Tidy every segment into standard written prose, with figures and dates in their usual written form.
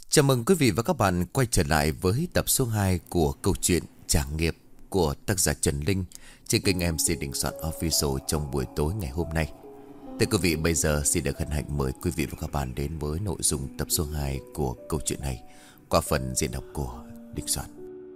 Chào mừng quý vị và các bạn quay trở lại với tập số 2 của câu chuyện Trả nghiệp của tác giả Trần Linh trên kênh MC Đình Soạn Official trong buổi tối ngày hôm nay. Thưa quý vị, bây giờ xin được hân hạnh mời quý vị và các bạn đến với nội dung tập số 2 của câu chuyện này qua phần diễn đọc của Đình Soạn.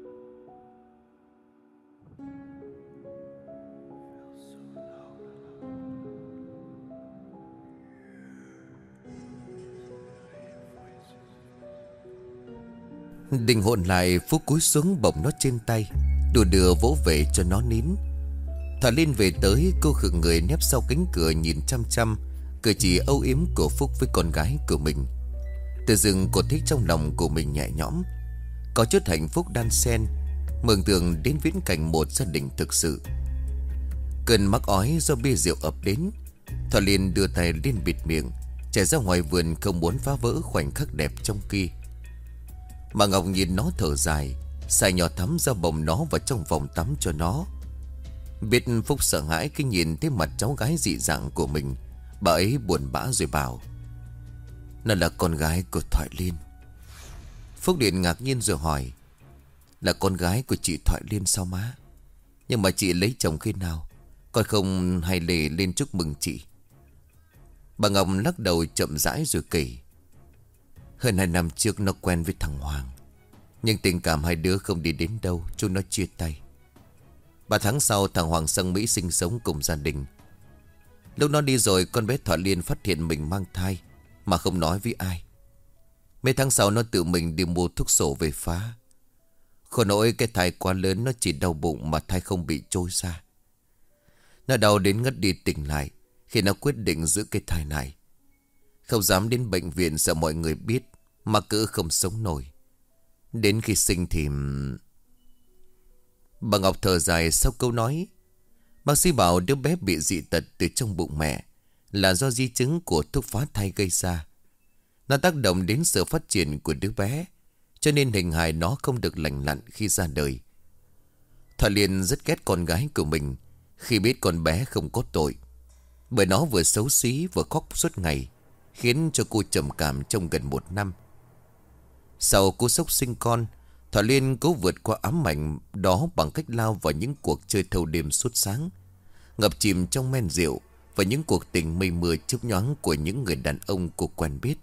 Định hồn lại, Phúc cúi xuống bồng nó trên tay, đùa đưa vỗ về cho nó nín. Thả Liên về tới, cô khựng người nép sau cánh cửa nhìn chăm chăm cử chỉ âu yếm của Phúc với con gái của mình. Tự dưng cô thích trong lòng của mình nhẹ nhõm, có chút hạnh phúc đan xen, mường tượng đến viễn cảnh một gia đình thực sự. Cơn mắc ói do bia rượu ập đến, Thả Liên đưa tay lên bịt miệng, chạy ra ngoài vườn không muốn phá vỡ khoảnh khắc đẹp trong kia. Bà Ngọc nhìn nó thở dài, xài nhỏ thắm ra bồng nó vào trong vòng tắm cho nó. Biết Phúc sợ hãi khi nhìn thấy mặt cháu gái dị dạng của mình, bà ấy buồn bã rồi bảo: "Nó là con gái của Thoại Liên." Phúc Điện ngạc nhiên rồi hỏi: "Là con gái của chị Thoại Liên sao má? Nhưng mà chị lấy chồng khi nào? Con không hay lề lên chúc mừng chị." Bà Ngọc lắc đầu chậm rãi rồi kể: "Hơn 2 năm trước nó quen với thằng Hoàng, nhưng tình cảm hai đứa không đi đến đâu, chúng nó chia tay. 3 tháng sau thằng Hoàng sang Mỹ sinh sống cùng gia đình. Lúc nó đi rồi, con bé Thoại Liên phát hiện mình mang thai mà không nói với ai. Mấy tháng sau nó tự mình đi mua thuốc sổ về phá. Khổ nỗi cái thai quá lớn, nó chỉ đau bụng mà thai không bị trôi ra. Nó đau đến ngất đi tỉnh lại khi nó quyết định giữ cái thai này. Không dám đến bệnh viện sợ mọi người biết, mà cỡ không sống nổi. Đến khi sinh thì..." Bà Ngọc thở dài sau câu nói. Bác sĩ bảo đứa bé bị dị tật từ trong bụng mẹ là do di chứng của thuốc phá thai gây ra. Nó tác động đến sự phát triển của đứa bé, cho nên hình hài nó không được lành lặn khi ra đời. Thoại Liên rất ghét con gái của mình khi biết con bé không có tội, bởi nó vừa xấu xí vừa khóc suốt ngày, khiến cho cô trầm cảm trong gần 1 năm. Sau cú sốc sinh con, Thoại Liên cố vượt qua ám ảnh đó bằng cách lao vào những cuộc chơi thâu đêm suốt sáng, ngập chìm trong men rượu và những cuộc tình mây mưa chớp nhoáng của những người đàn ông cô quen biết.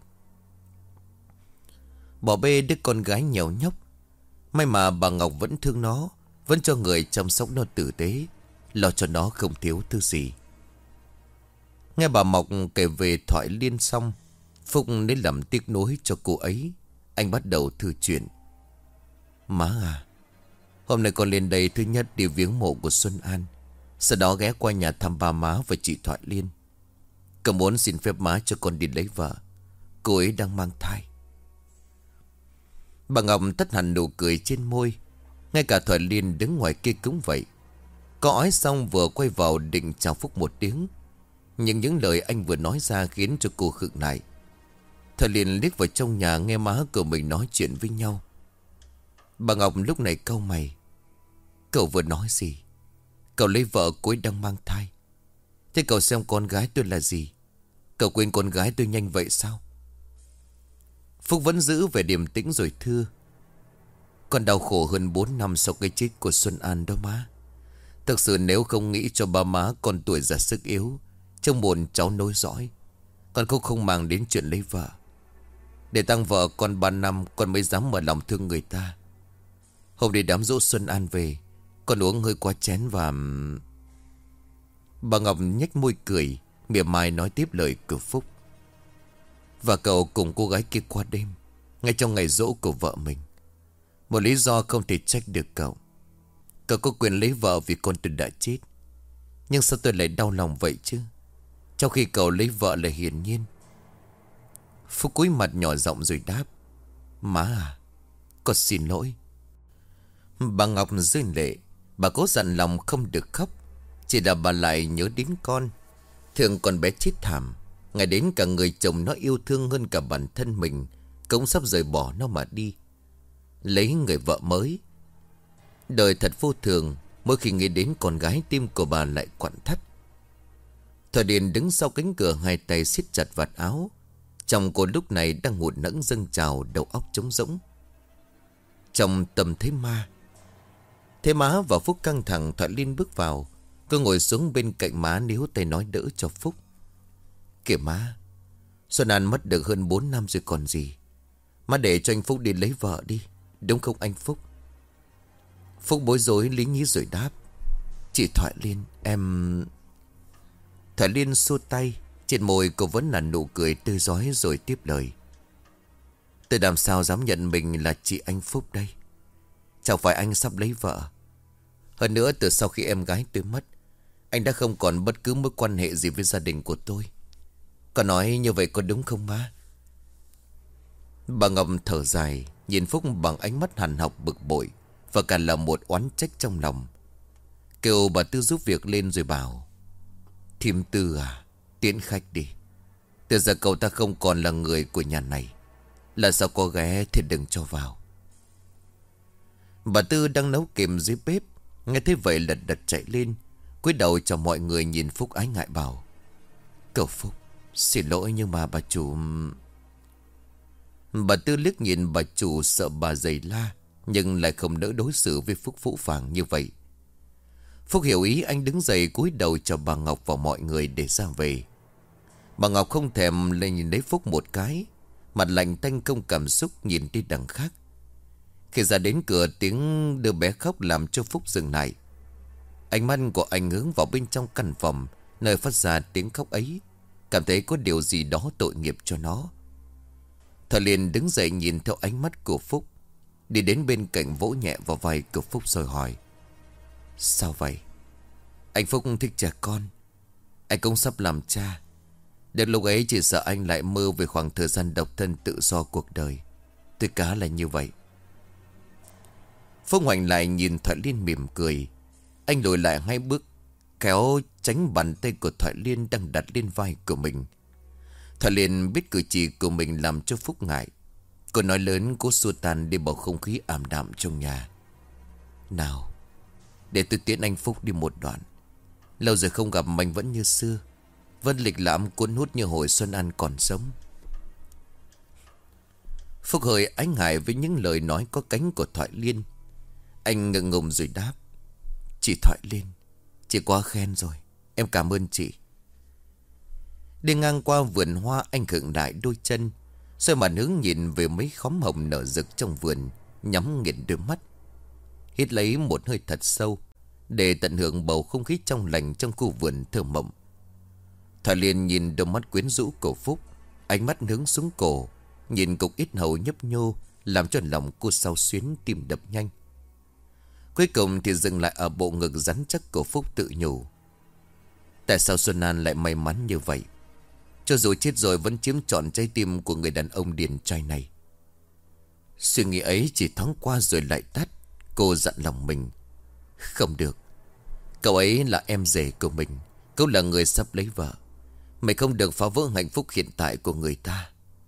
Bỏ bê đứa con gái nghèo nhóc, may mà bà Ngọc vẫn thương nó, vẫn cho người chăm sóc nó tử tế, lo cho nó không thiếu thứ gì. Nghe bà Mộc kể về Thoại Liên xong, Phúc lấy làm tiếc nuối cho cô ấy. Anh bắt đầu thư chuyện: "Má à, hôm nay con lên đây thứ nhất đi viếng mộ của Xuân An, sau đó ghé qua nhà thăm ba má và chị Thoại Liên. Con muốn xin phép má cho con đi lấy vợ. Cô ấy đang mang thai." Bà Ngọc tắt hẳn nụ cười trên môi. Ngay cả Thoại Liên đứng ngoài kia cũng vậy. Có ói xong vừa quay vào định chào Phúc một tiếng, nhưng những lời anh vừa nói ra khiến cho cô khựng lại. Thoại Liên liếc vào trong nhà nghe má của mình nói chuyện với nhau. Bà Ngọc lúc này cau mày: "Cậu vừa nói gì? Cậu lấy vợ cô ấy đang mang thai. Thế cậu xem con gái tôi là gì? Cậu quên con gái tôi nhanh vậy sao?" Phúc vẫn giữ về điềm tĩnh rồi thưa: "Con đau khổ hơn 4 năm sau cái chết của Xuân An đó má. Thực sự nếu không nghĩ cho ba má con tuổi già sức yếu, trong buồn cháu nối dõi, con cũng không màng đến chuyện lấy vợ. Để tăng vợ con 3 năm con mới dám mở lòng thương người ta. Hôm nay đám giỗ Xuân An về, con uống hơi quá chén và..." Bà Ngọc nhếch môi cười, mỉa mai nói tiếp lời của Phúc: "Và cậu cùng cô gái kia qua đêm, ngay trong ngày giỗ của vợ mình. Một lý do không thể trách được cậu. Cậu có quyền lấy vợ vì con tôi đã chết. Nhưng sao tôi lại đau lòng vậy chứ, trong khi cậu lấy vợ là hiển nhiên." Phúc cúi mặt nhỏ giọng rồi đáp: "Má à, con xin lỗi." Bà Ngọc rơi lệ. Bà cố dặn lòng không được khóc, chỉ là bà lại nhớ đến con. Thương con bé chết thảm, ngày đến cả người chồng nó yêu thương hơn cả bản thân mình cũng sắp rời bỏ nó mà đi, lấy người vợ mới. Đời thật vô thường, mỗi khi nghĩ đến con gái tim của bà lại quặn thắt. Thoại Điền đứng sau cánh cửa, hai tay siết chặt vạt áo, Chồng cô lúc này đang hụt hẫng dâng trào, đầu óc trống rỗng. Trong tâm thế ma. Thế má và Phúc căng thẳng, Thoại Liên bước vào. Cô ngồi xuống bên cạnh má, níu tay nói đỡ cho Phúc. Kìa má, Xuân An mất được hơn 4 năm rồi còn gì. Má để cho anh Phúc đi lấy vợ đi, đúng không anh Phúc? Phúc bối rối lý nhí rồi đáp. Chị Thoại Liên, em... Thoại Liên xua tay. Trên môi cô vẫn là nụ cười tươi rói rồi tiếp lời. Tôi làm sao dám nhận mình là chị anh Phúc đây? Chẳng phải anh sắp lấy vợ. Hơn nữa từ sau khi em gái tôi mất, anh đã không còn bất cứ mối quan hệ gì với gia đình của tôi. Có nói như vậy có đúng không má? Bà Ngọc thở dài, nhìn Phúc bằng ánh mắt hằn học bực bội, và cả là một oán trách trong lòng. Kêu bà Tư giúp việc lên rồi bảo. Thím Tư à, tiễn khách đi. Từ giờ cậu ta không còn là người của nhà này. Là sao có ghé thì đừng cho vào. Bà Tư đang nấu kìm dưới bếp, nghe thế vậy lật đật chạy lên, cúi đầu cho mọi người, nhìn Phúc ái ngại bảo. Cậu Phúc, xin lỗi nhưng mà bà chủ... Bà Tư liếc nhìn bà chủ sợ bà giày la, nhưng lại không nỡ đối xử với Phúc phũ phàng như vậy. Phúc hiểu ý, anh đứng dậy cúi đầu cho bà Ngọc và mọi người để ra về. Bà Ngọc không thèm lên nhìn lấy Phúc một cái, mặt lạnh tanh không cảm xúc nhìn đi đằng khác. Khi ra đến cửa, tiếng đứa bé khóc làm cho Phúc dừng lại. Ánh mắt của anh hướng vào bên trong căn phòng nơi phát ra tiếng khóc ấy, cảm thấy có điều gì đó tội nghiệp cho nó. Thoại Liên đứng dậy nhìn theo ánh mắt của Phúc, đi đến bên cạnh vỗ nhẹ vào vai của Phúc rồi hỏi. Sao vậy? Anh Phúc thích trẻ con. Anh cũng sắp làm cha. Đến lúc ấy chỉ sợ anh lại mơ về khoảng thời gian độc thân tự do cuộc đời. Tôi cá là như vậy. Phúc ngoảnh lại nhìn Thoại Liên mỉm cười. Anh lùi lại 2 bước, kéo tránh bàn tay của Thoại Liên đang đặt lên vai của mình. Thoại Liên biết cử chỉ của mình làm cho Phúc ngại. Cô nói lớn cố xua tan đi bầu không khí ảm đạm trong nhà. Nào, để tôi tiễn anh Phúc đi một đoạn. Lâu rồi không gặp mình vẫn như xưa, vẫn lịch lãm cuốn hút như hồi Xuân An còn sống. Phúc hơi ái ngại với những lời nói có cánh của Thoại Liên. Anh ngượng ngùng rồi đáp. Chị Thoại Liên, chị quá khen rồi, em cảm ơn chị. Đi ngang qua vườn hoa, anh khựng lại đôi chân, xoay mặt hướng nhìn về mấy khóm hồng nở rực trong vườn, nhắm nghiền đôi mắt, hít lấy một hơi thật sâu để tận hưởng bầu không khí trong lành trong khu vườn thơ mộng. Thoại Liên nhìn đôi mắt quyến rũ của Phúc, ánh mắt hướng xuống cổ, nhìn cục ít hầu nhấp nhô, làm cho lòng cô xao xuyến, tim đập nhanh. Cuối cùng thì dừng lại ở bộ ngực rắn chắc của Phúc, tự nhủ. Tại sao Xuân An lại may mắn như vậy? Cho dù chết rồi vẫn chiếm trọn trái tim của người đàn ông điển trai này. Suy nghĩ ấy chỉ thoáng qua rồi lại tắt. Cô dặn lòng mình. Không được. Cậu ấy là em rể của mình. Cậu là người sắp lấy vợ. Mày không được phá vỡ hạnh phúc hiện tại của người ta.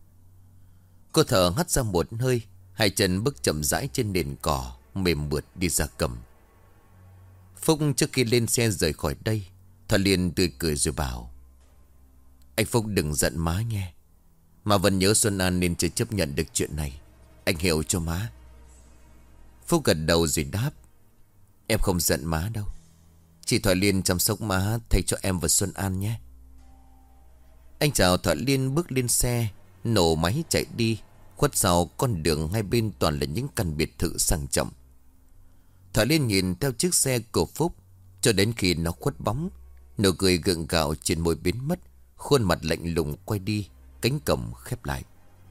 Cô thở hắt ra một hơi, 2 chân bước chậm rãi trên nền cỏ mềm mượt đi ra cầm. Phúc trước khi lên xe rời khỏi đây, Thoại Liên tươi cười rồi bảo. Anh Phúc đừng giận má nghe. Mà vẫn nhớ Xuân An nên chưa chấp nhận được chuyện này. Anh hiểu cho má. Phúc gật đầu rồi đáp. Em không giận má đâu. Chị Thoại Liên chăm sóc má thay cho em và Xuân An nhé. Anh chào Thoại Liên bước lên xe, nổ máy chạy đi. Khuất sau con đường hai bên toàn là những căn biệt thự sang trọng. Thoại Liên nhìn theo chiếc xe của Phúc cho đến khi nó khuất bóng. Nụ cười gượng gạo trên môi biến mất, khuôn mặt lạnh lùng quay đi, cánh cổng khép lại.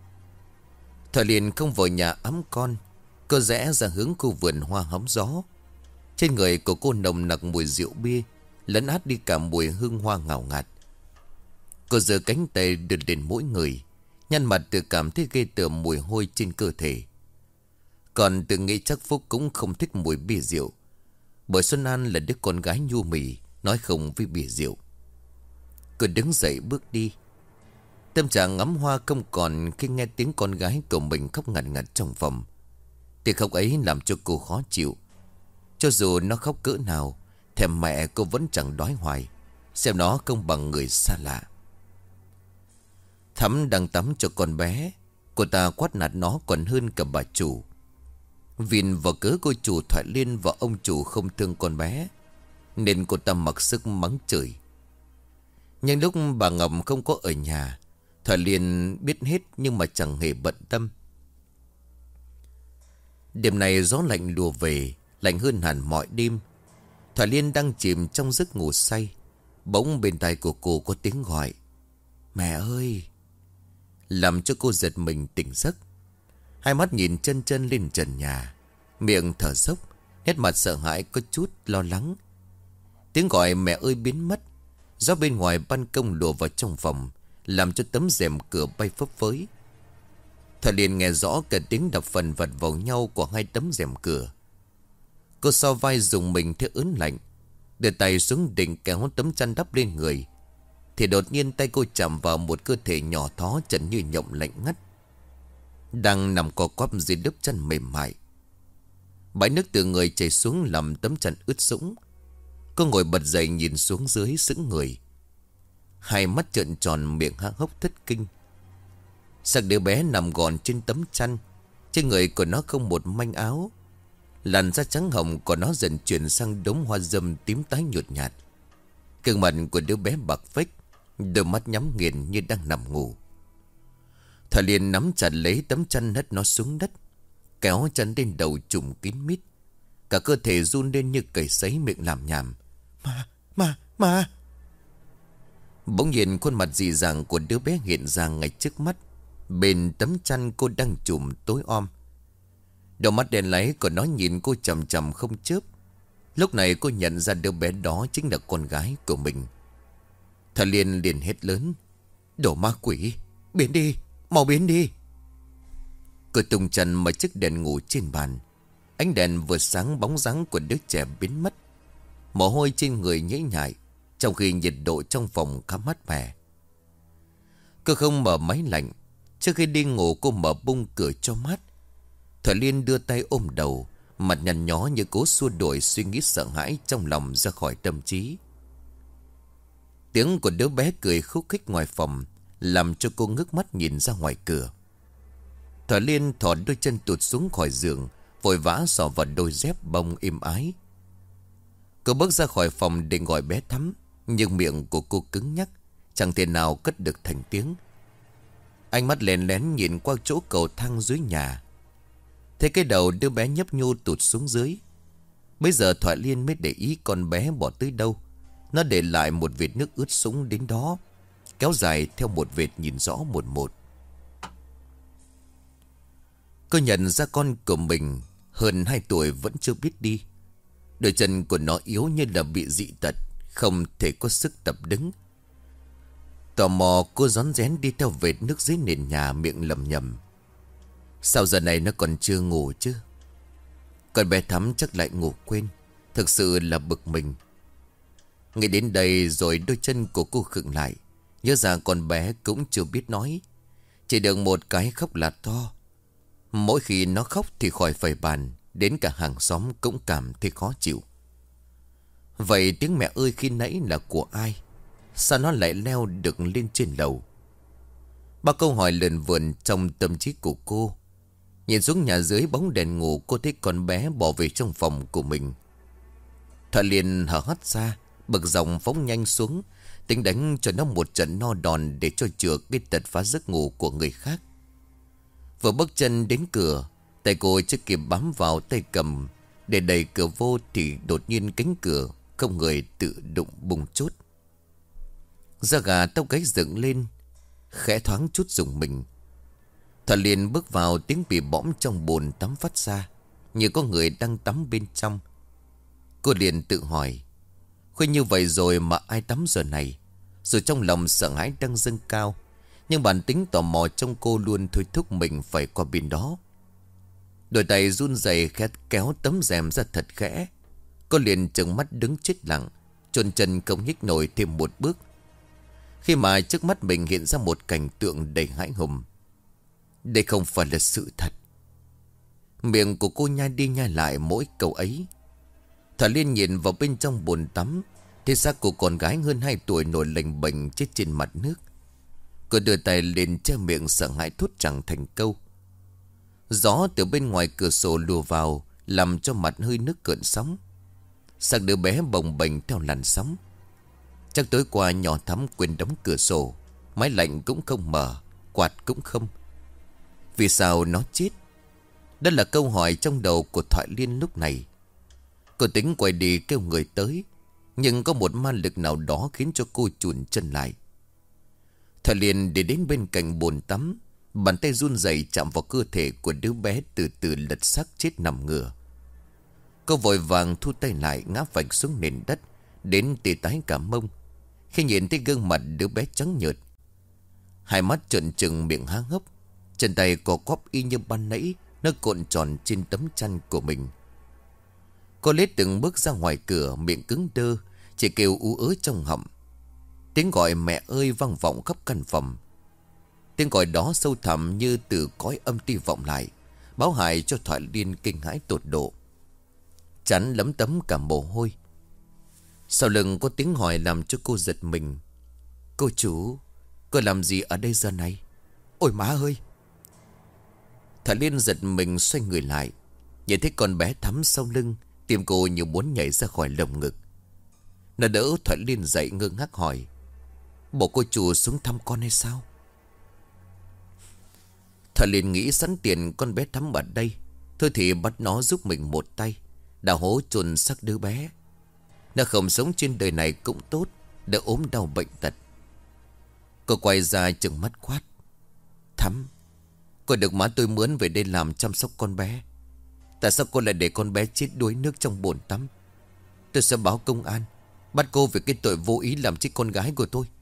Thoại Liên không vào nhà ẵm con. Cô rẽ ra hướng khu vườn hoa hóng gió. Trên người của cô nồng nặc mùi rượu bia, lấn át đi cả mùi hương hoa ngào ngạt. Cô giơ cánh tay đưa lên mỗi người, nhăn mặt tự cảm thấy ghê tởm mùi hôi trên cơ thể. Còn tự nghĩ chắc Phúc cũng không thích mùi bia rượu, bởi Xuân An là đứa con gái nhu mì, nói không với bia rượu. Cô đứng dậy bước đi. Tâm trạng ngắm hoa không còn khi nghe tiếng con gái của mình khóc ngặt ngặt trong phòng. Tiếng khóc ấy làm cho cô khó chịu. Cho dù nó khóc cỡ nào, thèm mẹ cô vẫn chẳng đói hoài, xem nó không bằng người xa lạ. Thắm đang tắm cho con bé. Cô ta quát nạt nó còn hơn cả bà chủ. Vì vào cớ cô chủ Thoại Liên và ông chủ không thương con bé, nên cô ta mặc sức mắng chửi. Nhưng lúc bà Ngọc không có ở nhà, Thoại Liên biết hết nhưng mà chẳng hề bận tâm. Đêm này gió lạnh lùa về, lạnh hơn hẳn mọi đêm. Thoại Liên đang chìm trong giấc ngủ say. Bỗng bên tai của cô có tiếng gọi: "Mẹ ơi!" Làm cho cô giật mình tỉnh giấc. Hai mắt nhìn chân chân lên trần nhà, miệng thở dốc, nét mặt sợ hãi có chút lo lắng. Tiếng gọi mẹ ơi biến mất. Gió bên ngoài ban công lùa vào trong phòng, làm cho tấm rèm cửa bay phấp phới. Thoại Liên nghe rõ cả tiếng đập phần vật vào nhau của hai tấm rèm cửa. Cô so vai dùng mình theo ớn lạnh, đưa tay xuống định kéo tấm chăn đắp lên người, thì đột nhiên tay cô chạm vào một cơ thể nhỏ thó trần như nhộng lạnh ngắt, đang nằm co quắp dưới lớp chăn mềm mại. Bãi nước từ người chảy xuống làm tấm chăn ướt sũng. Cô ngồi bật dậy nhìn xuống dưới sững người, hai mắt trợn tròn, miệng há hốc thất kinh. Xác đứa bé nằm gọn trên tấm chăn. Trên người của nó không một manh áo. Làn da trắng hồng của nó dần chuyển sang đốm hoa râm tím tái nhợt nhạt. Gương mặt của đứa bé bạc phách, đôi mắt nhắm nghiền như đang nằm ngủ. Thoại Liên nắm chặt lấy tấm chăn hất nó xuống đất, kéo chân lên đầu trùm kín mít. Cả cơ thể run lên như cầy sấy, miệng làm nhảm: Mà Bỗng nhiên khuôn mặt dị dạng của đứa bé hiện ra ngay trước mắt. Bên tấm chăn cô đang trùm tối om. Đôi mắt đen láy của nó nhìn cô chằm chằm không chớp. Lúc này cô nhận ra đứa bé đó chính là con gái của mình. Thoại Liên liền hét lớn: "Đồ ma quỷ, biến đi, mau biến đi!" Cô tung chân mở chiếc đèn ngủ trên bàn. Ánh đèn vừa sáng, bóng dáng của đứa trẻ biến mất. Mồ hôi trên người nhễ nhại, trong khi nhiệt độ trong phòng khá mát mẻ. Cô không mở máy lạnh. Trước khi đi ngủ cô mở bung cửa cho mát. Thoại Liên đưa tay ôm đầu, mặt nhăn nhó như cố xua đuổi suy nghĩ sợ hãi trong lòng ra khỏi tâm trí. Tiếng của đứa bé cười khúc khích ngoài phòng làm cho cô ngước mắt nhìn ra ngoài cửa. Thoại Liên thò đôi chân tụt xuống khỏi giường, vội vã xỏ vào đôi dép bông êm ái. Cô bước ra khỏi phòng định gọi bé Thắm, nhưng miệng của cô cứng nhắc, chẳng thể nào cất được thành tiếng. Ánh mắt lén lén nhìn qua chỗ cầu thang dưới nhà, thấy cái đầu đứa bé nhấp nhô tụt xuống dưới. Bây giờ Thoại Liên mới để ý con bé bỏ tới đâu. Nó để lại một vệt nước ướt sũng đến đó, kéo dài theo một vệt nhìn rõ một một. Cô nhận ra con của mình hơn 2 tuổi vẫn chưa biết đi. Đôi chân của nó yếu như là bị dị tật, không thể có sức tập đứng. Tò mò cô rón rén đi theo vệt nước dưới nền nhà, miệng lẩm nhẩm: "Sao giờ này nó còn chưa ngủ chứ?" Con bé Thắm chắc lại ngủ quên. Thực sự là bực mình. Nghĩ đến đây rồi đôi chân của cô khựng lại. Nhớ ra con bé cũng chưa biết nói, chỉ được một cái khóc là to. Mỗi khi nó khóc thì khỏi phải bàn, đến cả hàng xóm cũng cảm thấy khó chịu. Vậy tiếng mẹ ơi khi nãy là của ai? Sao nó lại leo được lên trên lầu? Bao câu hỏi lượn vườn trong tâm trí của cô. Nhìn xuống nhà dưới bóng đèn ngủ, cô thấy con bé bỏ về trong phòng của mình. Thoại Liên hở hắt ra, bực dòng phóng nhanh xuống, tính đánh cho nó một trận no đòn để cho chừa cái tật phá giấc ngủ của người khác. Vừa bước chân đến cửa, tay cô chưa kịp bám vào tay cầm để đẩy cửa vô thì đột nhiên cánh cửa không người tự động bung chốt. Da gà tóc gáy dựng lên, khẽ thoáng chút rùng mình. Thoại Liên bước vào, tiếng bị bõm trong bồn tắm phát ra như có người đang tắm bên trong. Cô liền tự hỏi, khuya như vậy rồi mà ai tắm giờ này? Rồi trong lòng sợ hãi đang dâng cao, nhưng bản tính tò mò trong cô luôn thôi thúc mình phải qua bên đó. Đôi tay run rẩy khẽ kéo tấm rèm ra thật khẽ. Cô liền trừng mắt đứng chết lặng, chôn chân không nhích nổi thêm một bước. Khi mà trước mắt mình hiện ra một cảnh tượng đầy hãi hùng. Đây không phải là sự thật. Miệng của cô nhai đi nhai lại mỗi câu ấy. Thoại Liên nhìn vào bên trong bồn tắm, thì xác của con gái hơn 2 tuổi nổi lềnh bềnh chết trên mặt nước. Cô đưa tay lên che miệng sợ hãi thốt chẳng thành câu. Gió từ bên ngoài cửa sổ lùa vào, làm cho mặt hơi nước cợn sóng. Xác đứa bé bồng bềnh theo làn sóng. Chắc tối qua nhỏ Thắm quên đóng cửa sổ, máy lạnh cũng không mở, quạt cũng không. Vì sao nó chết? Đó là câu hỏi trong đầu của Thoại Liên lúc này. Cô tính quay đi kêu người tới, nhưng có một ma lực nào đó khiến cho cô chùn chân lại. Thoại Liên đi đến bên cạnh bồn tắm, bàn tay run rẩy chạm vào cơ thể của đứa bé từ từ lật xác chết nằm ngửa. Cô vội vàng thu tay lại, ngã phạch xuống nền đất, đến tê tái cả mông khi nhìn thấy gương mặt đứa bé trắng nhợt. Hai mắt trợn trừng, miệng há hốc, chân tay co quắp y như ban nãy, nó cuộn tròn trên tấm chăn của mình. Cô lết từng bước ra ngoài cửa, miệng cứng đơ, chỉ kêu ú ớ trong họng. Tiếng gọi mẹ ơi vang vọng khắp căn phòng. Tiếng gọi đó sâu thẳm như từ cõi âm ti vọng lại, báo hại cho Thoại Liên kinh hãi tột độ. Chán lấm tấm cả mồ hôi. Sau lưng có tiếng hỏi làm cho cô giật mình. Cô chủ, cô làm gì ở đây giờ này? Ôi má ơi! Thoại Liên giật mình xoay người lại, nhìn thấy con bé Thắm sau lưng, tim cô như muốn nhảy ra khỏi lồng ngực. Nó đỡ Thoại Liên dậy ngơ ngác hỏi: bộ cô chủ xuống thăm con hay sao? Thoại Liên nghĩ sẵn tiền con bé Thắm ở đây, thôi thì bắt nó giúp mình một tay, đào hố chôn xác đứa bé. Nó không sống trên đời này cũng tốt, đỡ ốm đau bệnh tật. Cô quay ra trừng mắt quát: Thắm, cô được má tôi mướn về đây làm chăm sóc con bé. Tại sao cô lại để con bé chết đuối nước trong bồn tắm? Tôi sẽ báo công an, bắt cô về cái tội vô ý làm chết con gái của tôi.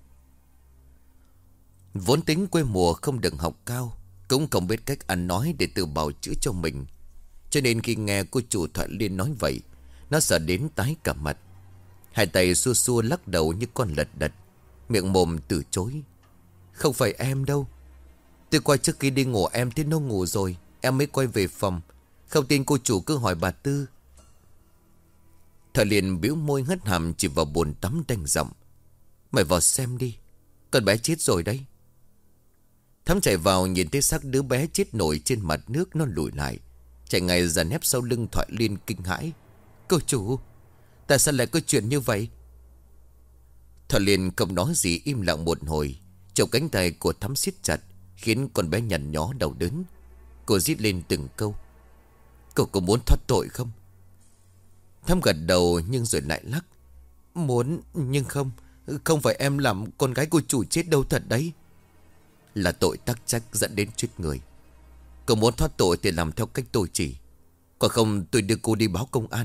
Vốn tính quê mùa không được học cao, cũng không biết cách ăn nói để tự bào chữa cho mình, cho nên khi nghe cô chủ Thoại Liên nói vậy, nó sợ đến tái cả mặt. Hai tay xua xua lắc đầu như con lật đật, miệng mồm từ chối: không phải em đâu. Tôi qua trước khi đi ngủ em thấy nó ngủ rồi, em mới quay về phòng. Không tin cô chủ cứ hỏi bà Tư. Thoại Liên bĩu môi hất hàm chỉ vào bồn tắm đanh giọng: mày vào xem đi, con bé chết rồi đấy. Thắm chạy vào nhìn thấy xác đứa bé chết nổi trên mặt nước. Nó lùi lại, chạy ngay ra nép sau lưng Thoại Liên kinh hãi: cô chủ, tại sao lại có chuyện như vậy? Thoại Liên không nói gì, im lặng một hồi. Chậu cánh tay của Thắm siết chặt, khiến con bé nhằn nhó đầu đớn. Cô rít lên từng câu: cậu có muốn thoát tội không? Thắm gật đầu nhưng rồi lại lắc: muốn, nhưng không. Không phải em làm con gái của chủ chết đâu thật đấy. Là tội tắc trách dẫn đến chết người. Cậu muốn thoát tội thì làm theo cách tôi chỉ, còn không tôi đưa cô đi báo công an.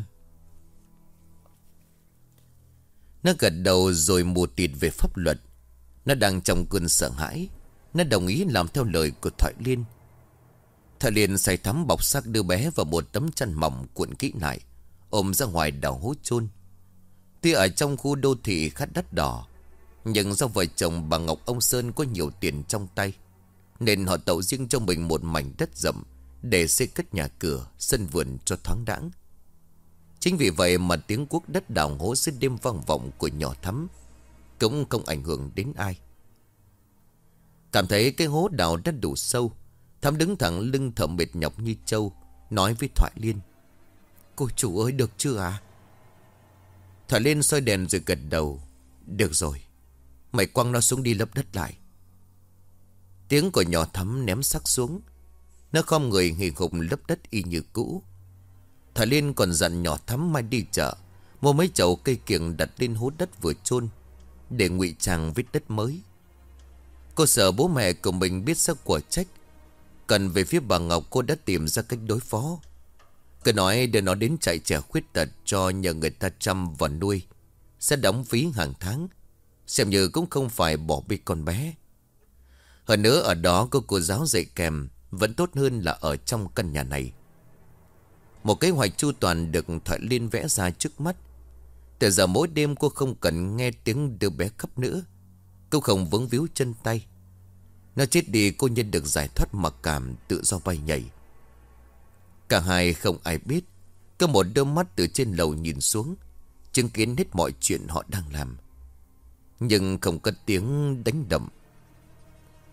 Nó gật đầu rồi mù tịt về pháp luật. Nó đang trong cơn sợ hãi. Nó đồng ý làm theo lời của Thoại Liên. Thoại Liên say thắm bọc xác đứa bé vào một tấm chăn mỏng cuộn kỹ lại, ôm ra ngoài đào hố chôn. Tuy ở trong khu đô thị khá đắt đỏ, nhưng do vợ chồng bà Ngọc ông Sơn có nhiều tiền trong tay, nên họ tậu riêng cho mình một mảnh đất rộng để xây cất nhà cửa, sân vườn cho thoáng đãng. Chính vì vậy mà tiếng cuốc đất đào hố giữa đêm vang vọng của nhỏ Thắm cũng không ảnh hưởng đến ai. Cảm thấy cái hố đào đã đủ sâu, Thắm đứng thẳng lưng thở mệt nhọc như trâu, nói với Thoại Liên: cô chủ ơi, được chưa à? Thoại Liên soi đèn rồi gật đầu: được rồi, mày quăng nó xuống đi lấp đất lại. Tiếng của nhỏ Thắm ném xác xuống. Nó khom người hì hục lấp đất y như cũ. Thoại Liên còn dặn nhỏ Thắm mai đi chợ mua mấy chậu cây kiểng đặt lên hố đất vừa chôn để ngụy trang vết đất mới. Cô sợ bố mẹ của mình biết xác của trách. Cần về phía bà Ngọc, cô đã tìm ra cách đối phó. Cứ nói đưa nó đến trại trẻ khuyết tật cho nhờ người ta chăm và nuôi, sẽ đóng phí hàng tháng, xem như cũng không phải bỏ bê con bé. Hơn nữa ở đó có cô giáo dạy kèm, vẫn tốt hơn là ở trong căn nhà này. Một kế hoạch chu toàn được Thoại Liên vẽ ra trước mắt. Từ giờ mỗi đêm cô không cần nghe tiếng đứa bé khóc nữa. Cô không vướng víu chân tay. Nó chết đi, cô nhân được giải thoát mặc cảm, tự do bay nhảy. Cả hai không ai biết, có một đôi mắt từ trên lầu nhìn xuống, chứng kiến hết mọi chuyện họ đang làm, nhưng không có tiếng đánh đập.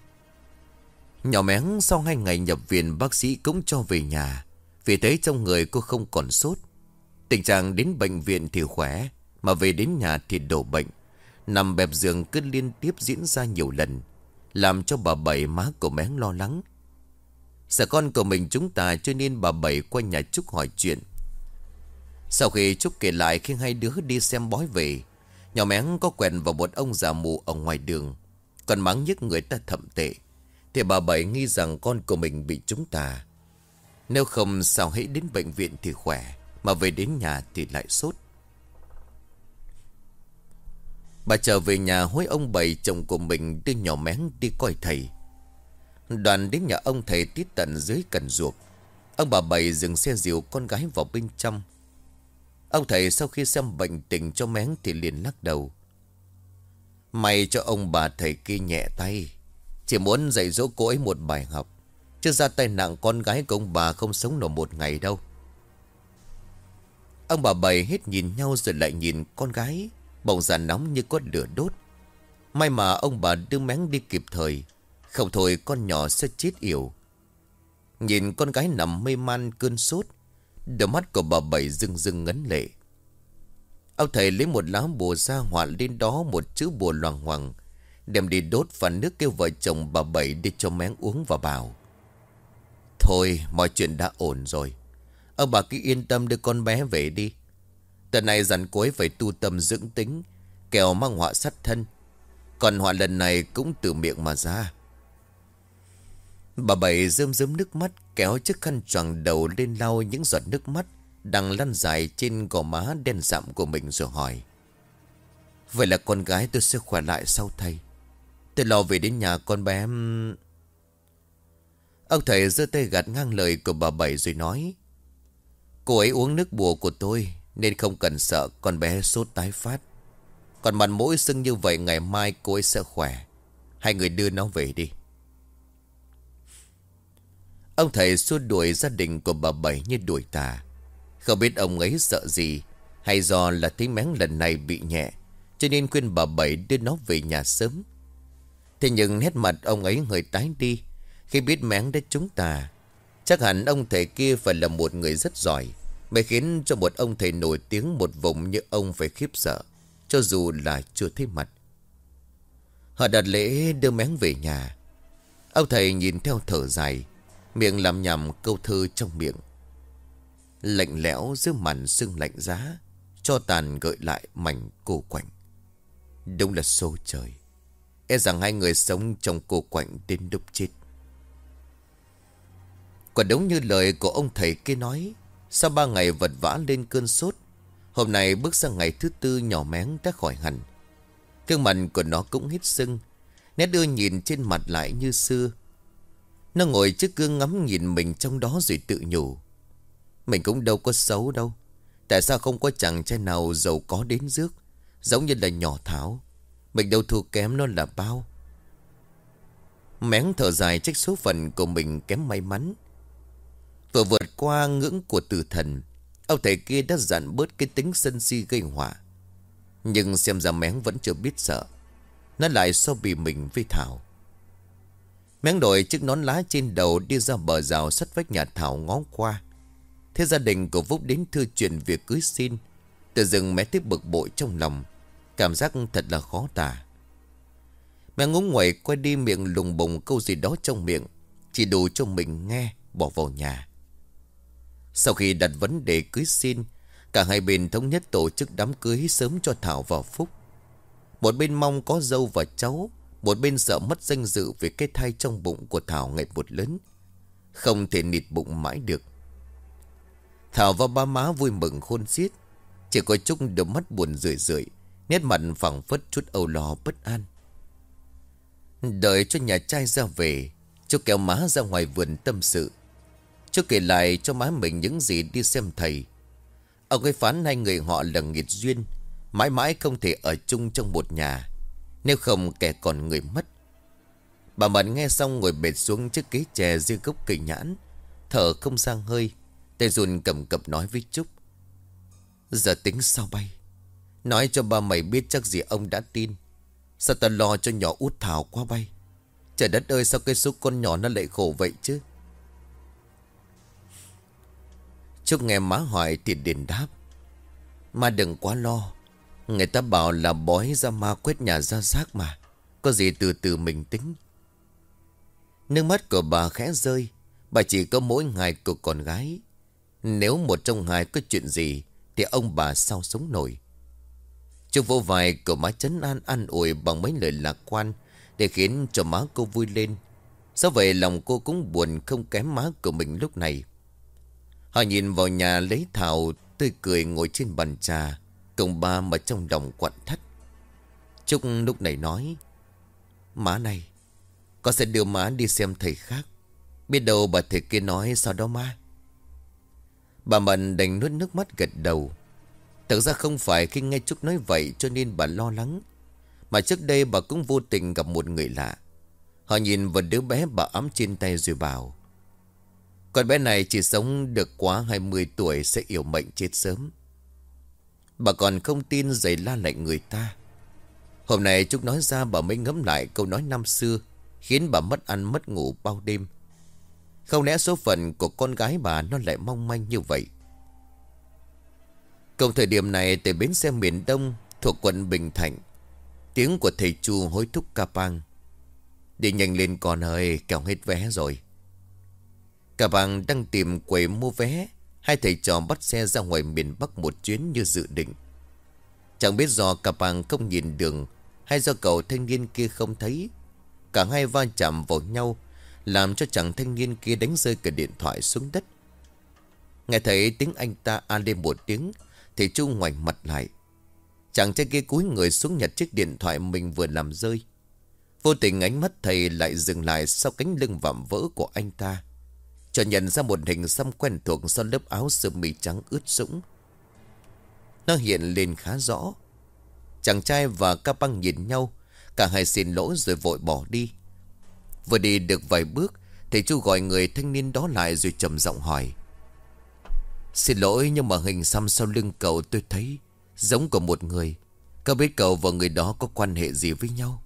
Nhỏ Méng sau 2 ngày nhập viện, bác sĩ cũng cho về nhà, vì thấy trong người cô không còn sốt. Tình trạng đến bệnh viện thì khỏe, mà về đến nhà thì đổ bệnh. Nằm bẹp giường cứ liên tiếp diễn ra nhiều lần, làm cho bà Bảy má của Méng lo lắng. Sợ con của mình chúng ta, cho nên bà Bảy qua nhà Trúc hỏi chuyện. Sau khi Trúc kể lại khi hai đứa đi xem bói về, nhỏ Méng có quen vào một ông già mù ở ngoài đường, còn mắng nhức người ta thậm tệ, thì bà Bảy nghi rằng con của mình bị chúng tà. Nếu không sao hãy đến bệnh viện thì khỏe, mà về đến nhà thì lại sốt. Bà trở về nhà hối ông Bảy chồng của mình đưa nhỏ Méng đi coi thầy. Đoàn đến nhà ông thầy tít tận dưới Cần Duộc. Ông bà Bảy dừng xe dìu con gái vào bên trong. Ông thầy sau khi xem bệnh tình cho Méng thì liền lắc đầu. May cho ông bà thầy kia nhẹ tay, chỉ muốn dạy dỗ cô ấy một bài học, chứ ra tay nặng con gái của ông bà không sống nổi một ngày đâu. Ông bà Bảy hết nhìn nhau rồi lại nhìn con gái, bỗng già nóng như có lửa đốt. May mà ông bà đưa Méng đi kịp thời, không thôi con nhỏ sẽ chết yểu. Nhìn con gái nằm mê man cơn sốt, đôi mắt của bà Bảy rưng rưng ngấn lệ. Ông thầy lấy một lá bùa ra họa lên đó một chữ bùa loằng ngoằng, đem đi đốt và nước kêu vợ chồng bà Bảy đi cho Méng uống và bảo: Thôi mọi chuyện đã ổn rồi, ông bà cứ yên tâm đưa con bé về đi. Tuần này dặn cô ấy phải tu tâm dưỡng tính, kẻo mang họa sát thân. Còn họa lần này cũng từ miệng mà ra. Bà Bảy rơm rớm nước mắt, kéo chiếc khăn choàng đầu lên lau những giọt nước mắt đang lăn dài trên gò má đen sạm của mình rồi hỏi: Vậy là con gái tôi sẽ khỏe lại sau thầy? Tôi lo về đến nhà con bé. Ông thầy giơ tay gạt ngang lời của bà Bảy rồi nói: Cô ấy uống nước bùa của tôi, nên không cần sợ con bé sốt tái phát. Còn mặt mũi sưng như vậy, ngày mai cô ấy sẽ khỏe. Hai người đưa nó về đi. Ông thầy xua đuổi gia đình của bà Bảy như đuổi tà. Không biết ông ấy sợ gì, hay do là thấy Méng lần này bị nhẹ, cho nên khuyên bà Bảy đưa nó về nhà sớm. Thế nhưng nét mặt ông ấy hơi tái đi khi biết Méng đã trúng tà. Chắc hẳn ông thầy kia phải là một người rất giỏi, mới khiến cho một ông thầy nổi tiếng một vùng như ông phải khiếp sợ, cho dù là chưa thấy mặt. Họ đặt lễ đưa Méng về nhà. Ông thầy nhìn theo thở dài, miệng làm nhầm câu thơ trong miệng: Lạnh lẽo giữa màn sương lạnh giá, cho tàn gợi lại mảnh cô quạnh. Đúng là số trời, e rằng hai người sống trong cô quạnh đến lúc chết. Quả đúng như lời của ông thầy kia nói, sau 3 ngày vật vã lên cơn sốt, hôm nay bước sang ngày thứ 4, nhỏ Méng đã khỏi hẳn. Gương mặt của nó cũng hết sưng, nét đưa nhìn trên mặt lại như xưa. Nó ngồi trước gương ngắm nhìn mình trong đó rồi tự nhủ: Mình cũng đâu có xấu đâu, tại sao không có chàng trai nào giàu có đến rước, giống như là nhỏ Thảo. Mình đâu thua kém nó là bao. Méng thở dài trách số phận của mình kém may mắn. Vừa vượt qua ngưỡng của tử thần, ông thầy kia đã dặn bớt cái tính sân si gây họa. Nhưng xem ra Méng vẫn chưa biết sợ, nó lại so bì mình với Thảo. Méng đội chiếc nón lá trên đầu đi ra bờ rào sát vách nhà Thảo ngó qua. Thế gia đình của Phúc đến thư chuyện việc cưới xin. Tự dưng mẹ tiếp bực bội trong lòng, cảm giác thật là khó tả. Mẹ ngúng nguẩy quay đi, miệng lùng bùng câu gì đó trong miệng, chỉ đủ cho mình nghe, bỏ vào nhà. Sau khi đặt vấn đề cưới xin, cả hai bên thống nhất tổ chức đám cưới sớm cho Thảo và Phúc. Một bên mong có dâu và cháu, một bên sợ mất danh dự vì cái thai trong bụng của Thảo ngày một lớn, không thể nịt bụng mãi được. Thảo và ba má vui mừng khôn xiết, chỉ có Trúc đôi mắt buồn rười rượi, nét mặt phảng phất chút âu lo bất an. Đợi cho nhà trai ra về, Trúc kéo má ra ngoài vườn tâm sự. Trúc kể lại cho má mình những gì đi xem thầy. Ông ấy phán hai người họ là nghiệt duyên, mãi mãi không thể ở chung trong một nhà, nếu không kẻ còn người mất. Bà Mận nghe xong ngồi bệt xuống chiếc ghế chè dưới gốc cây nhãn, thở không sang hơi, tay run cầm cập nói với Trúc: Giờ tính sao bay? Nói cho ba mày biết chắc gì ông đã tin. Sao ta lo cho nhỏ út Thảo quá bay? Trời đất ơi, sao cái số con nhỏ nó lại khổ vậy chứ? Trúc nghe má hỏi thì liền đáp. Má đừng quá lo. Người ta bảo là bói ra ma quét nhà ra xác mà. Có gì từ từ mình tính. Nước mắt của bà khẽ rơi. Bà chỉ có mỗi ngày của con gái. Nếu một trong hai có chuyện gì thì ông bà sao sống nổi. Trúc vỗ vai của má trấn an ủi bằng mấy lời lạc quan để khiến cho má cô vui lên. Do vậy lòng cô cũng buồn không kém má của mình lúc này. Họ nhìn vào nhà lấy Thảo tươi cười ngồi trên bàn trà cùng ba mà trong lòng quặn thắt. Trúc lúc này nói. Má này, con sẽ đưa má đi xem thầy khác. Biết đâu bà thầy kia nói sao đó má. Bà Mận đành nuốt nước mắt gật đầu. Thực ra không phải khi nghe Trúc nói vậy cho nên bà lo lắng, mà trước đây bà cũng vô tình gặp một người lạ. Họ nhìn vào đứa bé bà ẵm trên tay rồi bảo. Con bé này chỉ sống được quá 20 tuổi sẽ yểu mệnh chết sớm. Bà còn không tin giày la lệnh người ta. Hôm nay Trúc nói ra bà mới ngẫm lại câu nói năm xưa, khiến bà mất ăn mất ngủ bao đêm. Không lẽ số phận của con gái bà nó lại mong manh như vậy? Cùng thời điểm này tại bến xe miền Đông thuộc quận Bình Thạnh, tiếng của thầy Chu hối thúc Ca Pang. Đi nhanh lên con ơi, kẻo hết vé rồi. Ca Pang đang tìm quầy mua vé. Hai thầy trò bắt xe ra ngoài miền Bắc một chuyến như dự định. Chẳng biết do Ca Pang không nhìn đường hay do cậu thanh niên kia không thấy, cả hai va chạm vào nhau, làm cho chàng thanh niên kia đánh rơi cả điện thoại xuống đất. Nghe thấy tiếng anh ta a lên một tiếng, thầy Chu ngoảnh mặt lại. Chàng trai kia cúi người xuống nhặt chiếc điện thoại mình vừa làm rơi. Vô tình ánh mắt thầy lại dừng lại sau cánh lưng vạm vỡ của anh ta, cho nhận ra một hình xăm quen thuộc sau lớp áo sơ mi trắng ướt sũng. Nó hiện lên khá rõ. Chàng trai và Ca Pang nhìn nhau, cả hai xin lỗi rồi vội bỏ đi. Vừa đi được vài bước, thầy Chu gọi người thanh niên đó lại rồi trầm giọng hỏi. Xin lỗi, nhưng mà hình xăm sau lưng cậu tôi thấy giống của một người. Cậu biết cậu và người đó có quan hệ gì với nhau?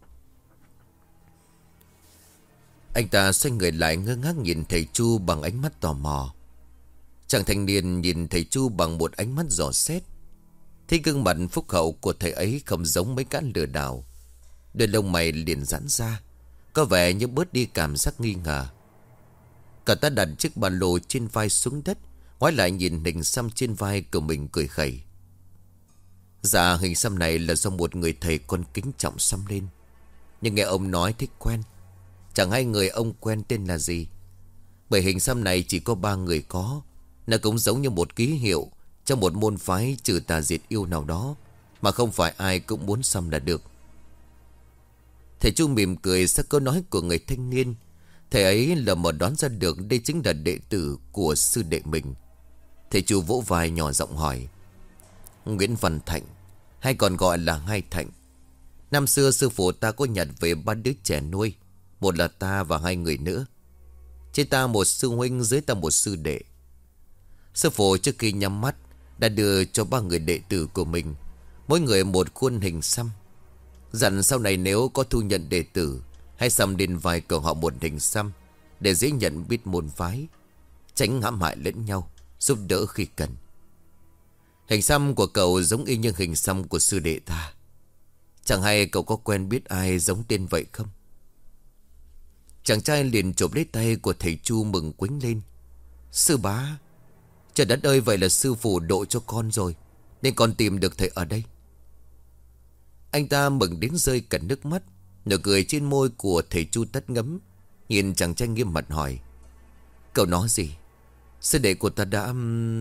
Anh ta xoay người lại ngơ ngác nhìn thầy Chu bằng ánh mắt tò mò. Chàng thanh niên nhìn thầy Chu bằng một ánh mắt dò xét. Thấy gương mặt phúc hậu của thầy ấy không giống mấy gã lừa đảo. Đôi lông mày liền giãn ra, có vẻ như bớt đi cảm giác nghi ngờ. Cả ta đặt chiếc ba lô trên vai xuống đất, ngoái lại nhìn hình xăm trên vai của mình cười khẩy. Dạ, hình xăm này là do một người thầy con kính trọng xăm lên. Nhưng nghe ông nói thích quen. Chẳng hay người ông quen tên là gì. Bởi hình xăm này chỉ có 3 người có. Nó cũng giống như một ký hiệu trong một môn phái trừ tà diệt yêu nào đó, mà không phải ai cũng muốn xăm là được. Thầy Chu mỉm cười sau câu nói của người thanh niên. Thầy ấy lờ mờ đoán ra được đây chính là đệ tử của sư đệ mình. Thầy Chu vỗ vai nhỏ giọng hỏi. Nguyễn Văn Thạnh, hay còn gọi là Hai Thạnh. Năm xưa sư phụ ta có nhận về 3 đứa trẻ nuôi. Một là ta và 2 người nữa. Trên ta một sư huynh, dưới ta một sư đệ. Sư phụ trước khi nhắm mắt đã đưa cho 3 người đệ tử của mình mỗi người một khuôn hình xăm, dặn sau này nếu có thu nhận đệ tử, hãy xăm lên vai của họ một hình xăm để dễ nhận biết môn phái, tránh hãm hại lẫn nhau, giúp đỡ khi cần. Hình xăm của cậu giống y như hình xăm của sư đệ ta. Chẳng hay cậu có quen biết ai giống tên vậy không? Chàng trai liền chộp lấy tay của thầy Chu mừng quýnh lên. Sư bá, trời đất ơi, vậy là sư phụ độ cho con rồi, nên con tìm được thầy ở đây. Anh ta mừng đến rơi cả nước mắt. Nụ cười trên môi của thầy Chu tắt ngấm. Nhìn chàng trai nghiêm mặt hỏi. Cậu nói gì? Sư đệ của ta đã...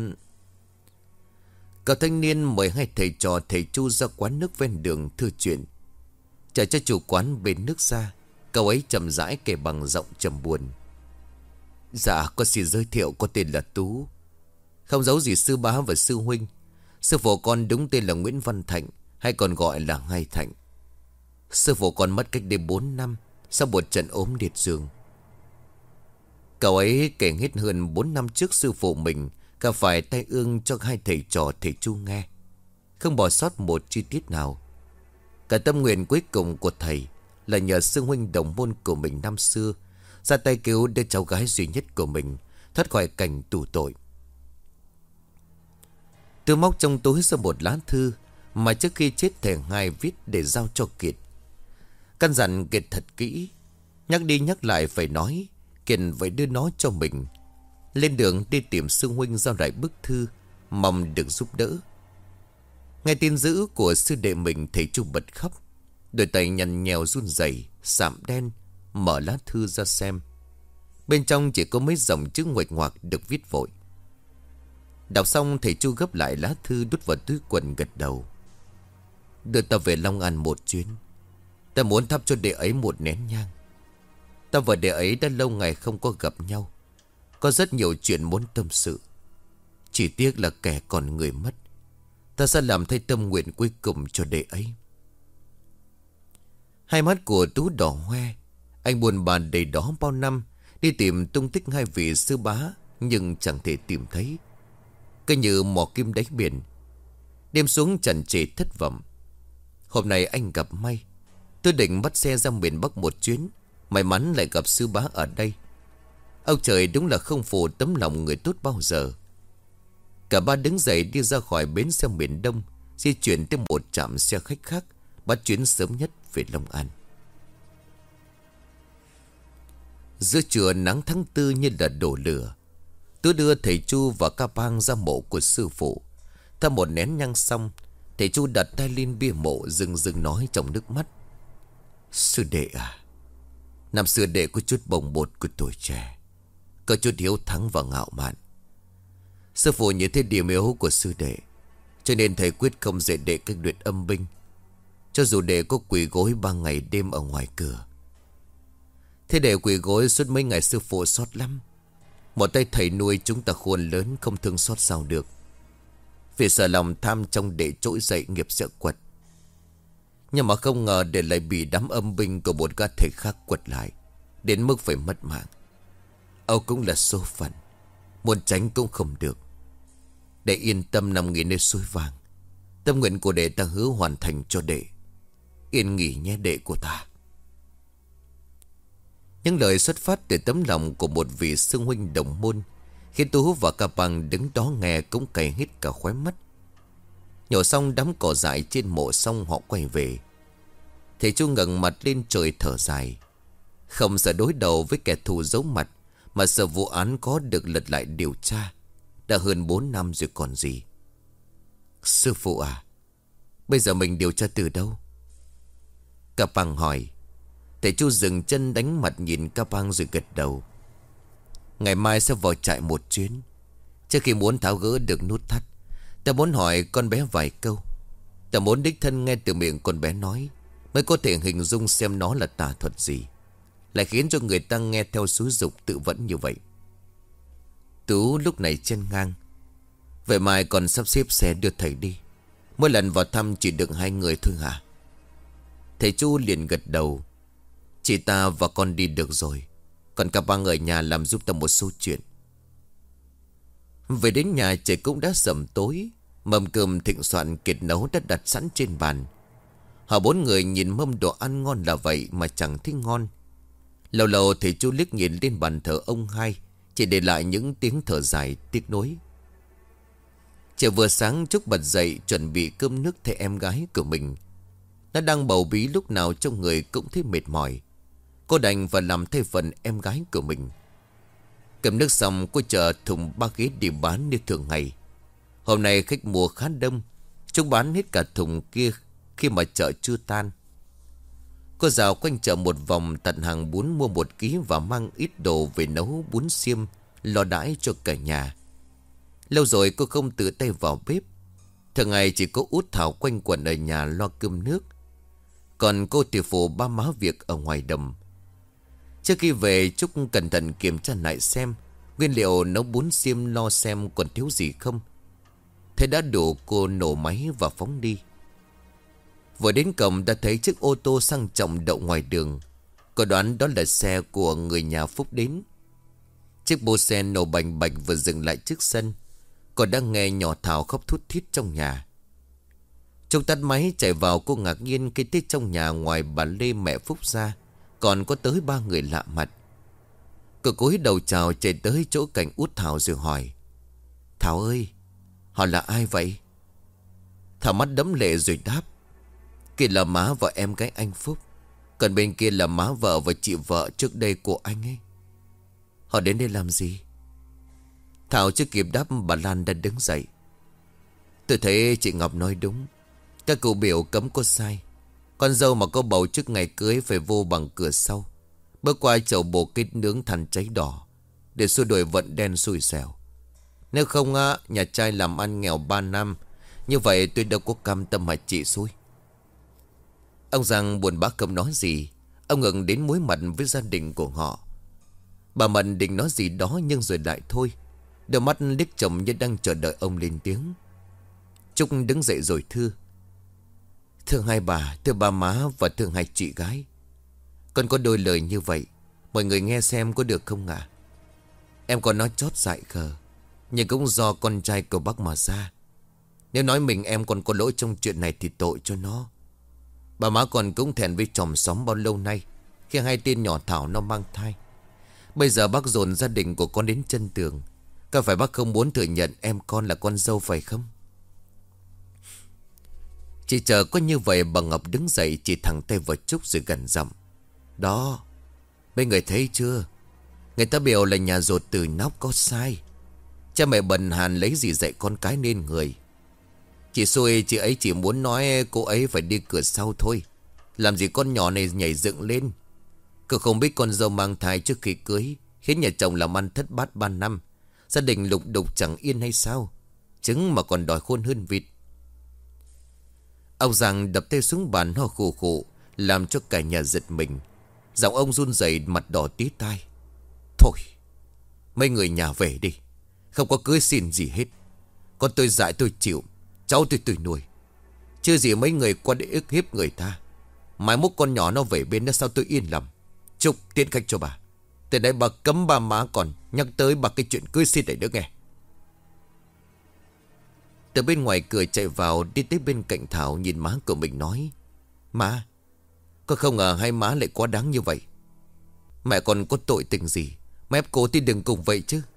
Cậu thanh niên mời hai thầy trò thầy Chu ra quán nước ven đường thư chuyện. Chờ cho chủ quán bên nước ra, cậu ấy chậm rãi kể bằng giọng trầm buồn. Dạ, con xin giới thiệu, con tên là Tú. Không giấu gì sư bá và sư huynh, sư phụ con đúng tên là Nguyễn Văn Thạnh, hay còn gọi là Hai Thạnh. Sư phụ con mất cách đây 4 năm sau một trận ốm liệt giường. Cậu ấy kể hết hơn 4 năm trước sư phụ mình gặp phải tai ương cho hai thầy trò thầy Chu nghe, không bỏ sót một chi tiết nào. Cả tâm nguyện cuối cùng của thầy là nhờ sư huynh đồng môn của mình năm xưa ra tay cứu đứa cháu gái duy nhất của mình thoát khỏi cảnh tù tội. Tôi móc trong túi ra một lá thư mà trước khi chết thầy Hai viết để giao cho Kiệt. Căn dặn Kiệt thật kỹ, nhắc đi nhắc lại phải nói Kiệt phải đưa nó cho mình. Lên đường đi tìm sư huynh giao lại bức thư, mong được giúp đỡ. Nghe tin dữ của sư đệ mình, thầy Chu bật khóc. Đôi tay nhăn nhèo run rẩy, sạm đen, mở lá thư ra xem. Bên trong chỉ có mấy dòng chữ nguệch ngoạc được viết vội. Đọc xong thầy Chu gấp lại lá thư đút vào túi quần, gật đầu. Đưa ta về Long An một chuyến. Ta muốn thắp cho đệ ấy một nén nhang. Ta và đệ ấy đã lâu ngày không có gặp nhau. Có rất nhiều chuyện muốn tâm sự. Chỉ tiếc là kẻ còn người mất. Ta sẽ làm thay tâm nguyện cuối cùng cho đệ ấy. Hai mắt của Tú đỏ hoe. Anh buồn bã đầy đó bao năm, đi tìm tung tích hai vị sư bá, nhưng chẳng thể tìm thấy. Cứ như mò kim đáy biển. Đêm xuống trần trề thất vọng. Hôm nay anh gặp may. Tôi định bắt xe ra miền Bắc một chuyến. May mắn lại gặp sư bá ở đây. Ông trời đúng là không phụ tấm lòng người tốt bao giờ. Cả ba đứng dậy đi ra khỏi bến xe miền Đông, di chuyển tới một trạm xe khách khác, bắt chuyến sớm nhất về Long An. Giữa trưa nắng tháng tư như là đổ lửa. Tôi đưa thầy Chu và ca bang ra mộ của sư phụ. Thắp một nén nhang xong, thầy Chu đặt tay lên bia mộ, rưng rưng nói trong nước mắt: Sư đệ à, năm xưa đệ có chút bồng bột của tuổi trẻ, có chút hiếu thắng và ngạo mạn. Sư phụ như thế điểm yếu của sư đệ, cho nên thầy quyết không dạy đệ cách luyện âm binh, cho dù đệ có quỳ gối 3 ngày đêm ở ngoài cửa. Thế đệ quỳ gối suốt mấy ngày sư phụ xót lắm. Một tay thầy nuôi chúng ta khôn lớn, không thương xót sao được. Vì sợ lòng tham trong đệ trỗi dậy nghiệp sẽ quật. Nhưng mà không ngờ đệ lại bị đám âm binh của một gã thầy khác quật lại, đến mức phải mất mạng. Âu cũng là số phận, muốn tránh cũng không được. Đệ yên tâm nằm nghỉ nơi suối vàng. Tâm nguyện của đệ ta hứa hoàn thành cho đệ. Yên nghỉ nhé đệ của ta. Những lời xuất phát từ tấm lòng của một vị sư huynh đồng môn khiến Tú và Ca Bằng đứng đó nghe cũng cay hết cả khóe mắt. Nhổ xong đám cỏ dại trên mộ xong, họ quay về. Thầy Chu ngẩng mặt lên trời thở dài. Không sợ đối đầu với kẻ thù giấu mặt, mà sợ vụ án có được lật lại điều tra. Đã hơn 4 năm rồi còn gì. Sư phụ à, bây giờ mình điều tra từ đâu? Ca Bằng hỏi. Thầy Chu dừng chân đánh mặt nhìn Ca Bằng rồi gật đầu. Ngày mai sẽ vào trại một chuyến. Trước khi muốn tháo gỡ được nút thắt, ta muốn hỏi con bé vài câu. Ta muốn đích thân nghe từ miệng con bé nói, mới có thể hình dung xem nó là tà thuật gì, lại khiến cho người ta nghe theo xúi dục tự vẫn như vậy. Tú lúc này chân ngang. Vậy mai còn sắp xếp xe đưa thầy đi. Mỗi lần vào thăm chỉ được 2 người thôi hả? Thầy Chu liền gật đầu. Chị ta và con đi được rồi, còn cả ba người ở nhà làm giúp ta một số chuyện. Về đến nhà trời cũng đã sẩm tối. Mâm cơm thịnh soạn Kiệt nấu đã đặt sẵn trên bàn. Họ 4 người nhìn mâm đồ ăn ngon là vậy mà chẳng thấy ngon. Lâu lâu thầy Chu liếc nhìn lên bàn thờ ông Hai, chỉ để lại những tiếng thở dài tiếc nuối. Trời vừa sáng Trúc bật dậy chuẩn bị cơm nước thay em gái của mình. Nó đang bầu bí, lúc nào trong người cũng thấy mệt mỏi. Cô đành phải làm thay phần em gái của mình. Cầm nước xong cô chở thùng 3 ghế đi bán như thường ngày. Hôm nay khách mua khá đông. Chúng bán hết cả thùng kia khi mà chợ chưa tan. Cô dạo quanh chợ một vòng, tận hàng bún mua 1 ký và mang ít đồ về nấu bún xiêm, lo đãi cho cả nhà. Lâu rồi cô không tự tay vào bếp. Thường ngày chỉ có Út Thảo quanh quẩn ở nhà lo cơm nước. Còn cô thì phụ ba má việc ở ngoài đồng. Trước khi về Trúc cẩn thận kiểm tra lại xem nguyên liệu nấu bún xiêm, lo xem còn thiếu gì không. Thế đã đủ, cô nổ máy và phóng đi. Vừa đến cổng đã thấy chiếc ô tô sang trọng đậu ngoài đường. Cô đoán đó là xe của người nhà Phúc đến. Chiếc bô xe nổ bành bạch vừa dừng lại trước sân. Cô đang nghe nhỏ Thảo khóc thút thít trong nhà. Trúc tắt máy chạy vào, cô ngạc nhiên khi thấy trong nhà ngoài bà Lê mẹ Phúc ra còn có tới 3 người lạ mặt. Cô cúi đầu chào chạy tới chỗ cạnh út Thảo rồi hỏi: Thảo ơi, họ là ai vậy? Thảo mắt đẫm lệ rồi đáp: Kia là má và em gái anh Phúc. Còn bên kia là má vợ và chị vợ trước đây của anh ấy. Họ đến đây làm gì? Thảo chưa kịp đáp, bà Lan đã đứng dậy: Tôi thấy chị Ngọc nói đúng. Các cụ biểu cấm có sai. Con dâu mà có bầu trước ngày cưới phải vô bằng cửa sau, bước qua chậu bồ kết nướng than cháy đỏ, để xua đuổi vận đen xui xẻo. Nếu không á, nhà trai làm ăn nghèo 3 năm. Như vậy tôi đâu có cam tâm mà chị xui. Ông Giang buồn bã không nói gì. Ông ngừng đến mối mặt với gia đình của họ. Bà Mận định nói gì đó nhưng rồi lại thôi. Đôi mắt liếc chồng như đang chờ đợi ông lên tiếng. Trúc đứng dậy rồi thưa: Thưa hai bà, thưa ba má và thưa hai chị gái, con có đôi lời như vậy, mọi người nghe xem có được không ạ? Em còn nói chót dại khờ, nhưng cũng do con trai của bác mà ra. Nếu nói mình em còn có lỗi trong chuyện này thì tội cho nó. Bà má còn cũng thẹn với chòm xóm bao lâu nay khi hai tên nhỏ Thảo nó mang thai. Bây giờ bác dồn gia đình của con đến chân tường. Có phải bác không muốn thừa nhận em con là con dâu phải không? Chỉ chờ có như vậy, bà Ngọc đứng dậy chỉ thẳng tay vào Trúc rồi gần giọng: Đó, mấy người thấy chưa? Người ta biểu là nhà dột từ nóc có sai. Cha mẹ bần hàn lấy gì dạy con cái nên người. Chị xui chị ấy chỉ muốn nói cô ấy phải đi cửa sau thôi. Làm gì con nhỏ này nhảy dựng lên. Cô không biết con dâu mang thai trước khi cưới khiến nhà chồng làm ăn thất bát 3 năm. Gia đình lục đục chẳng yên hay sao? Trứng mà còn đòi khôn hơn vịt. Ông Giang đập tay xuống bàn ho khù khụ, làm cho cả nhà giật mình. Giọng ông run rẩy, mặt đỏ tía tai: Thôi, mấy người nhà về đi. Không có cưới xin gì hết. Con tôi dại tôi chịu. Cháu tôi nuôi. Chưa gì mấy người qua để ức hiếp người ta. Mai mốt con nhỏ nó về bên đó sao tôi yên lòng. Trúc tiễn khách cho bà. Từ đây bà cấm ba má còn nhắc tới bà cái chuyện cưới xin này nữa nghe. Từ bên ngoài cửa chạy vào, đi tới bên cạnh Thảo, nhìn má của mình nói: Má, con không ngờ hai má lại quá đáng như vậy. Mẹ còn có tội tình gì mà ép cô thì đừng cùng vậy chứ.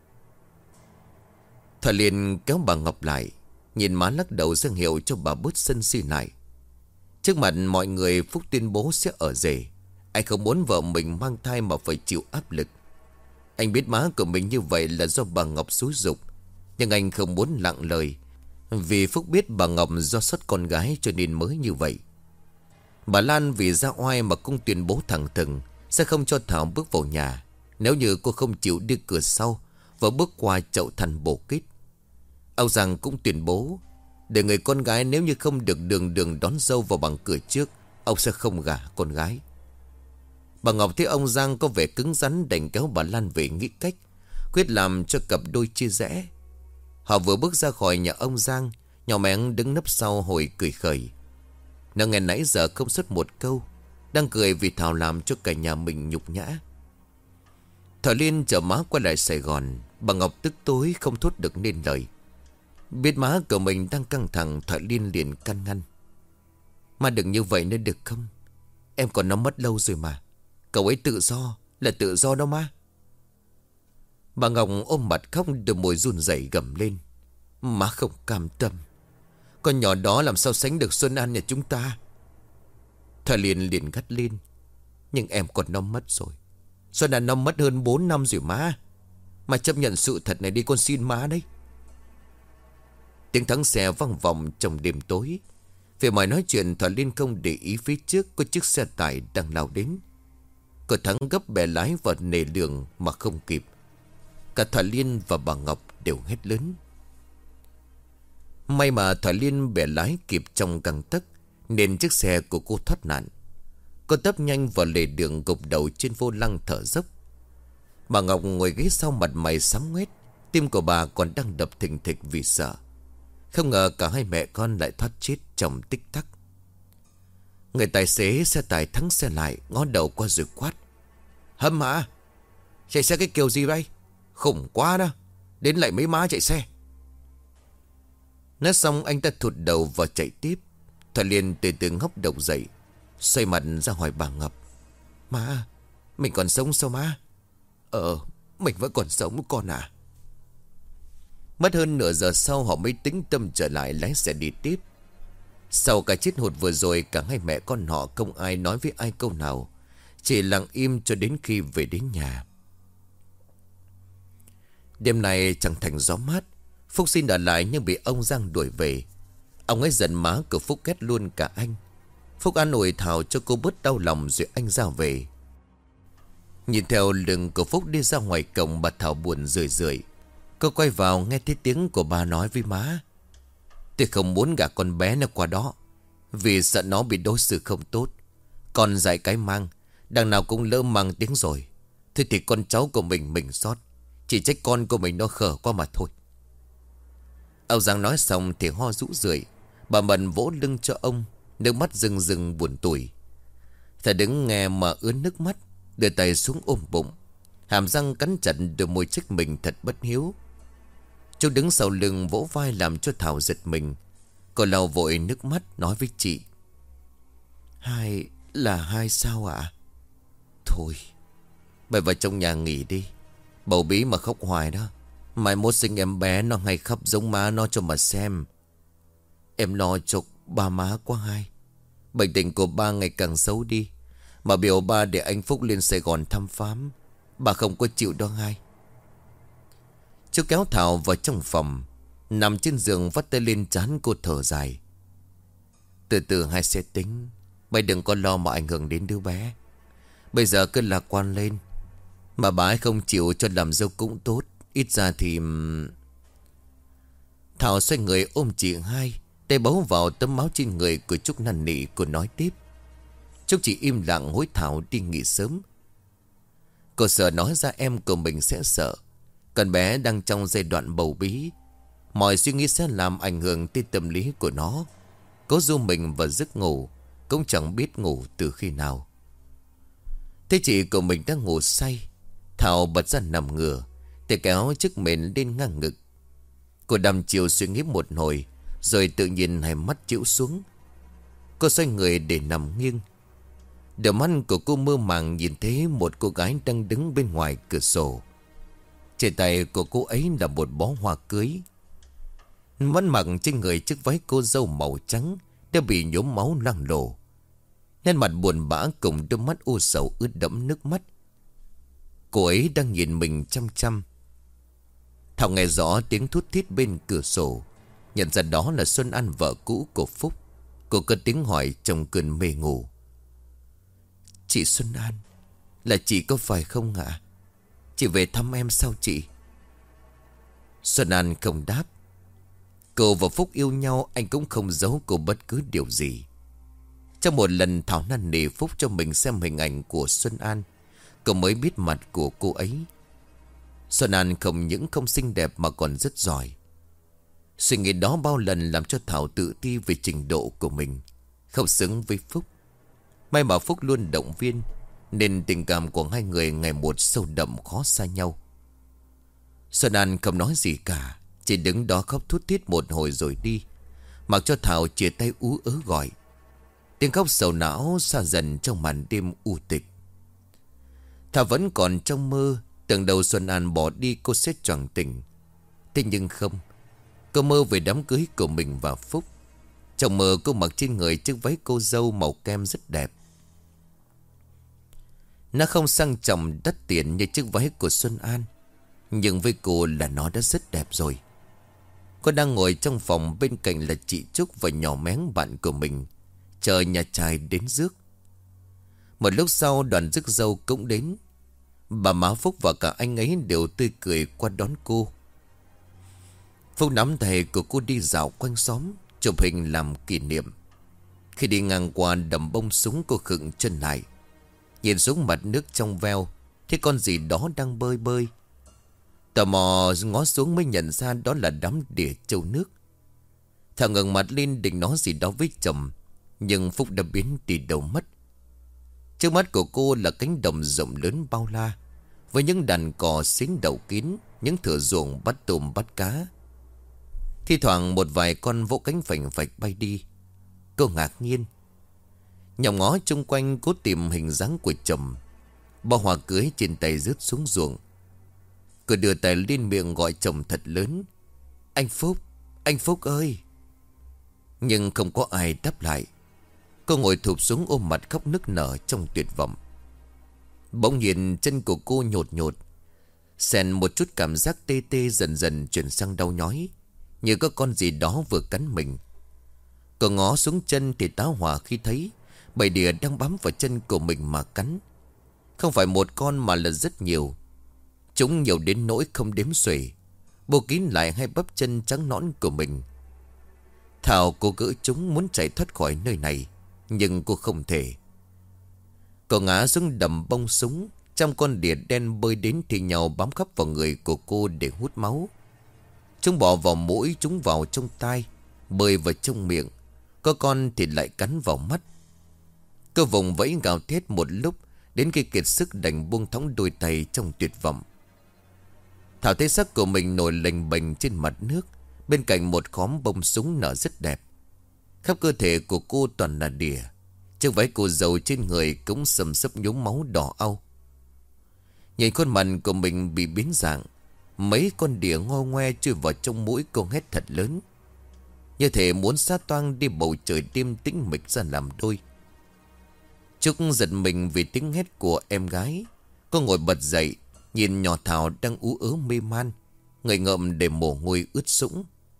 Thảo liền kéo bà Ngọc lại, nhìn má lắc đầu ra hiệu cho bà bớt sân si lại. Trước mặt mọi người, Phúc tuyên bố sẽ ở rể. Anh không muốn vợ mình mang thai mà phải chịu áp lực. Anh biết má của mình như vậy là do bà Ngọc xúi giục, nhưng anh không muốn lặng lời, vì Phúc biết bà Ngọc do sót con gái cho nên mới như vậy. Bà Lan vì ra oai mà cũng tuyên bố thẳng thừng sẽ không cho Thảo bước vào nhà nếu như cô không chịu đi cửa sau và bước qua chậu than bổ kết. Ông Giang cũng tuyên bố để người con gái nếu như không được đường đường đón dâu vào bằng cửa trước, ông sẽ không gả con gái. Bà Ngọc thấy ông Giang có vẻ cứng rắn, đành kéo bà Lan về nghĩ cách quyết làm cho cặp đôi chia rẽ. Họ vừa bước ra khỏi nhà ông Giang, nhỏ Mẹng đứng nấp sau hồi cười khởi. Nó nghe nãy giờ không xuất một câu, đang cười vì Thảo làm cho cả nhà mình nhục nhã. Thảo Liên chở má quay lại Sài Gòn. Bà Ngọc tức tối không thốt được nên lời. Biết má của mình đang căng thẳng, Thảo Liên liền can ngăn: Má đừng như vậy nữa được không? Em còn nó mất lâu rồi mà. Cậu ấy tự do, là tự do đó má. Bà Ngọc ôm mặt khóc, đôi môi run rẩy gầm lên: Má không cam tâm. Con nhỏ đó làm sao sánh được Xuân An nhà chúng ta. Thảo Liên liền gắt lên: Nhưng em còn nó mất rồi. Xuân An nó mất hơn 4 năm rồi má. Mà chấp nhận sự thật này đi, con xin má đấy. Tiếng thắng xe vang vọng trong đêm tối. Về mọi nói chuyện, Thảo Liên không để ý phía trước có chiếc xe tải đang lao đến. Cô Thắng gấp bẻ lái vào nề đường mà không kịp. Cả Thảo Liên và bà Ngọc đều hét lớn. May mà Thảo Liên bẻ lái kịp trong găng tấc nên chiếc xe của cô thoát nạn. Cô tấp nhanh vào lề đường, gục đầu trên vô lăng thở dốc. Bà Ngọc ngồi ghế sau, mặt mày xám ngoét. Tim của bà còn đang đập thình thịch vì sợ. Không ngờ cả hai mẹ con lại thoát chết trong tích tắc. Người tài xế xe tải thắng xe lại, ngó đầu qua rồi quát: Hâm hả? Chạy xe cái kiểu gì vậy? Khủng quá đó. Đến lại mấy má chạy xe. Nói xong anh ta thụt đầu và chạy tiếp. Thoại Liên từ từ ngóc đầu dậy, xoay mặt ra hỏi bà Ngọc. Má, mình còn sống sao má? Mình vẫn còn sống con à. Mất hơn nửa giờ sau họ mới tính tâm trở lại lái xe đi tiếp. Sau cái chết hụt vừa rồi, cả hai mẹ con họ không ai nói với ai câu nào, chỉ lặng im cho đến khi về đến nhà. Đêm nay chẳng thành gió mát. Phúc xin ở lại nhưng bị ông Giang đuổi về. Ông ấy giận má của Phúc ghét luôn cả anh. Phúc an ủi Thảo cho cô bớt đau lòng rồi anh ra về. Nhìn theo lưng của Phúc đi ra ngoài cổng, bà Thảo buồn rười rượi. Cô quay vào nghe thấy tiếng của bà nói với má. Tôi không muốn gả con bé nó qua đó, vì sợ nó bị đối xử không tốt. Con dạy cái mang, đằng nào cũng lỡ mang tiếng rồi. Thế thì con cháu của mình sót, chỉ trách con của mình nó khờ quá mà thôi. Ông Giang nói xong thì ho rũ rượi. Bà Mận vỗ lưng cho ông, nước mắt rưng rưng buồn tủi. Thầy đứng nghe mà ướt nước mắt, đưa tay xuống ôm bụng, hàm răng cắn chặt, đôi môi trách mình thật bất hiếu. Chú đứng sau lưng vỗ vai làm cho Thảo giật mình. Cô lau vội nước mắt nói với chị. Hai là hai sao ạ? Thôi, mày vào trong nhà nghỉ đi. Bầu bí mà khóc hoài đó, mai mốt sinh em bé nó hay khóc giống má nó cho mà xem. Em lo cho ba má quá hai. Bệnh tình của ba ngày càng xấu đi, mà biểu ba để anh Phúc lên Sài Gòn thăm phám. Bà không có chịu đó hai. Chú kéo Thảo vào trong phòng, nằm trên giường vắt tay lên trán cô thở dài. Từ từ hai sẽ tính. Mày đừng có lo mà ảnh hưởng đến đứa bé. Bây giờ cứ lạc quan lên. Mà bà ấy không chịu cho làm dâu cũng tốt. Ít ra thì... Thảo xoay người ôm chị hai, tay bấu vào tấm máu trên người của Trúc năn nỉ. Cô nói tiếp. Trúc chỉ im lặng hối Thảo đi nghỉ sớm. Cô sợ nói ra em của mình sẽ sợ. Con bé đang trong giai đoạn bầu bí, mọi suy nghĩ sẽ làm ảnh hưởng tới tâm lý của nó. Cố du mình vào giấc ngủ, cũng chẳng biết ngủ từ khi nào. Thế chị của mình đang ngủ say, Thảo bật ra nằm ngửa, tay kéo chiếc mền lên ngang ngực. Cô đăm chiều suy nghĩ một hồi, rồi tự nhiên hai mắt chịu xuống. Cô xoay người để nằm nghiêng. Đôi mắt của cô mơ màng nhìn thấy một cô gái đang đứng bên ngoài cửa sổ. Trên tay của cô ấy là một bó hoa cưới. Vẫn mặc trên người chiếc váy cô dâu màu trắng đã bị nhuốm máu loang lổ. Nét mặt buồn bã cùng đôi mắt u sầu ướt đẫm nước mắt. Cô ấy đang nhìn mình chăm chăm. Thảo nghe rõ tiếng thút thít bên cửa sổ, nhận ra đó là Xuân An, vợ cũ của Phúc. Cô cất tiếng hỏi trong cơn mê ngủ. Chị Xuân An, là chị có phải không ạ? Chị về thăm em sao chị? Xuân An không đáp. Cô và Phúc yêu nhau, anh cũng không giấu cô bất cứ điều gì. Trong một lần Thảo năn nỉ Phúc cho mình xem hình ảnh của Xuân An, cô mới biết mặt của cô ấy. Xuân An không những không xinh đẹp mà còn rất giỏi. Suy nghĩ đó bao lần làm cho Thảo tự ti về trình độ của mình, không xứng với Phúc. May mà Phúc luôn động viên, nên tình cảm của hai người ngày một sâu đậm khó xa nhau. Xuân An không nói gì cả, chỉ đứng đó khóc thút thít một hồi rồi đi, mặc cho Thảo chia tay ú ớ gọi. Tiếng khóc sầu não xa dần trong màn đêm u tịch. Thảo vẫn còn trong mơ, tưởng đầu Xuân An bỏ đi cô sẽ choàng tỉnh. Thế nhưng không, cô mơ về đám cưới của mình và Phúc. Trong mơ cô mặc trên người chiếc váy cô dâu màu kem rất đẹp. Nó không sang trọng đắt tiền như chiếc váy của Xuân An, nhưng với cô là nó đã rất đẹp rồi. Cô đang ngồi trong phòng, bên cạnh là chị Trúc và nhỏ Méng bạn của mình, chờ nhà trai đến rước. Một lúc sau đoàn rước dâu cũng đến. Bà má Phúc và cả anh ấy đều tươi cười qua đón cô. Phúc nắm tay của cô đi dạo quanh xóm, chụp hình làm kỷ niệm. Khi đi ngang qua đầm bông súng, cô khựng chân lại, nhìn xuống mặt nước trong veo, thấy con gì đó đang bơi bơi. Tò mò ngó xuống mới nhận ra đó là đám đỉa trâu nước. Thảo ngẩng mặt lên định nói gì đó với chồng, nhưng Phúc đã biến đi đâu mất. Trước mắt của cô là cánh đồng rộng lớn bao la, với những đàn cò xính đậu kín, những thửa ruộng bắt tôm bắt cá. Thi thoảng một vài con vỗ cánh phành phạch bay đi. Cô ngạc nhiên nhòm ngó chung quanh cố tìm hình dáng của chồng. Bó hoa cưới trên tay rớt xuống ruộng. Cô đưa tay lên miệng gọi chồng thật lớn. Anh Phúc, anh Phúc ơi. Nhưng không có ai đáp lại. Cô ngồi thụp xuống ôm mặt khóc nức nở trong tuyệt vọng. Bỗng nhiên chân của cô nhột nhột. Xen một chút cảm giác tê tê dần dần chuyển sang đau nhói. Như có con gì đó vừa cắn mình. Cô ngó xuống chân thì tá hỏa khi thấy bầy đỉa đang bám vào chân của mình mà cắn. Không phải một con mà là rất nhiều. Chúng nhiều đến nỗi không đếm xuể, bô kín lại hai bắp chân trắng nõn của mình. Thảo cố gỡ chúng muốn chạy thoát khỏi nơi này, nhưng cô không thể. Cô ngã xuống đầm bông súng. Trăm con đỉa đen bơi đến thì nhau bám khắp vào người của cô để hút máu. Chúng bò vào mũi, chúng vào trong tai, bơi vào trong miệng. Có con thì lại cắn vào mắt. Cô vùng vẫy gào thét một lúc, đến khi kiệt sức đành buông thõng đôi tay trong tuyệt vọng. Thảo thấy xác của mình nổi lềnh bềnh trên mặt nước. Bên cạnh một khóm bông súng nở rất đẹp. Khắp cơ thể của cô toàn là đỉa. Chiếc váy cô dâu trên người cũng sầm sấp nhốm máu đỏ au. Nhìn khuôn mặt của mình bị biến dạng. Mấy con đỉa ngo ngoe chui vào trong mũi cô hét thật lớn, như thể muốn xá toang đi bầu trời đêm tĩnh mịch ra làm đôi. Trúc giật mình vì tiếng hét của em gái. Cô ngồi bật dậy, nhìn nhỏ Thảo đang ú ớ mê man, người ngợm để mồ hôi ướt sũng.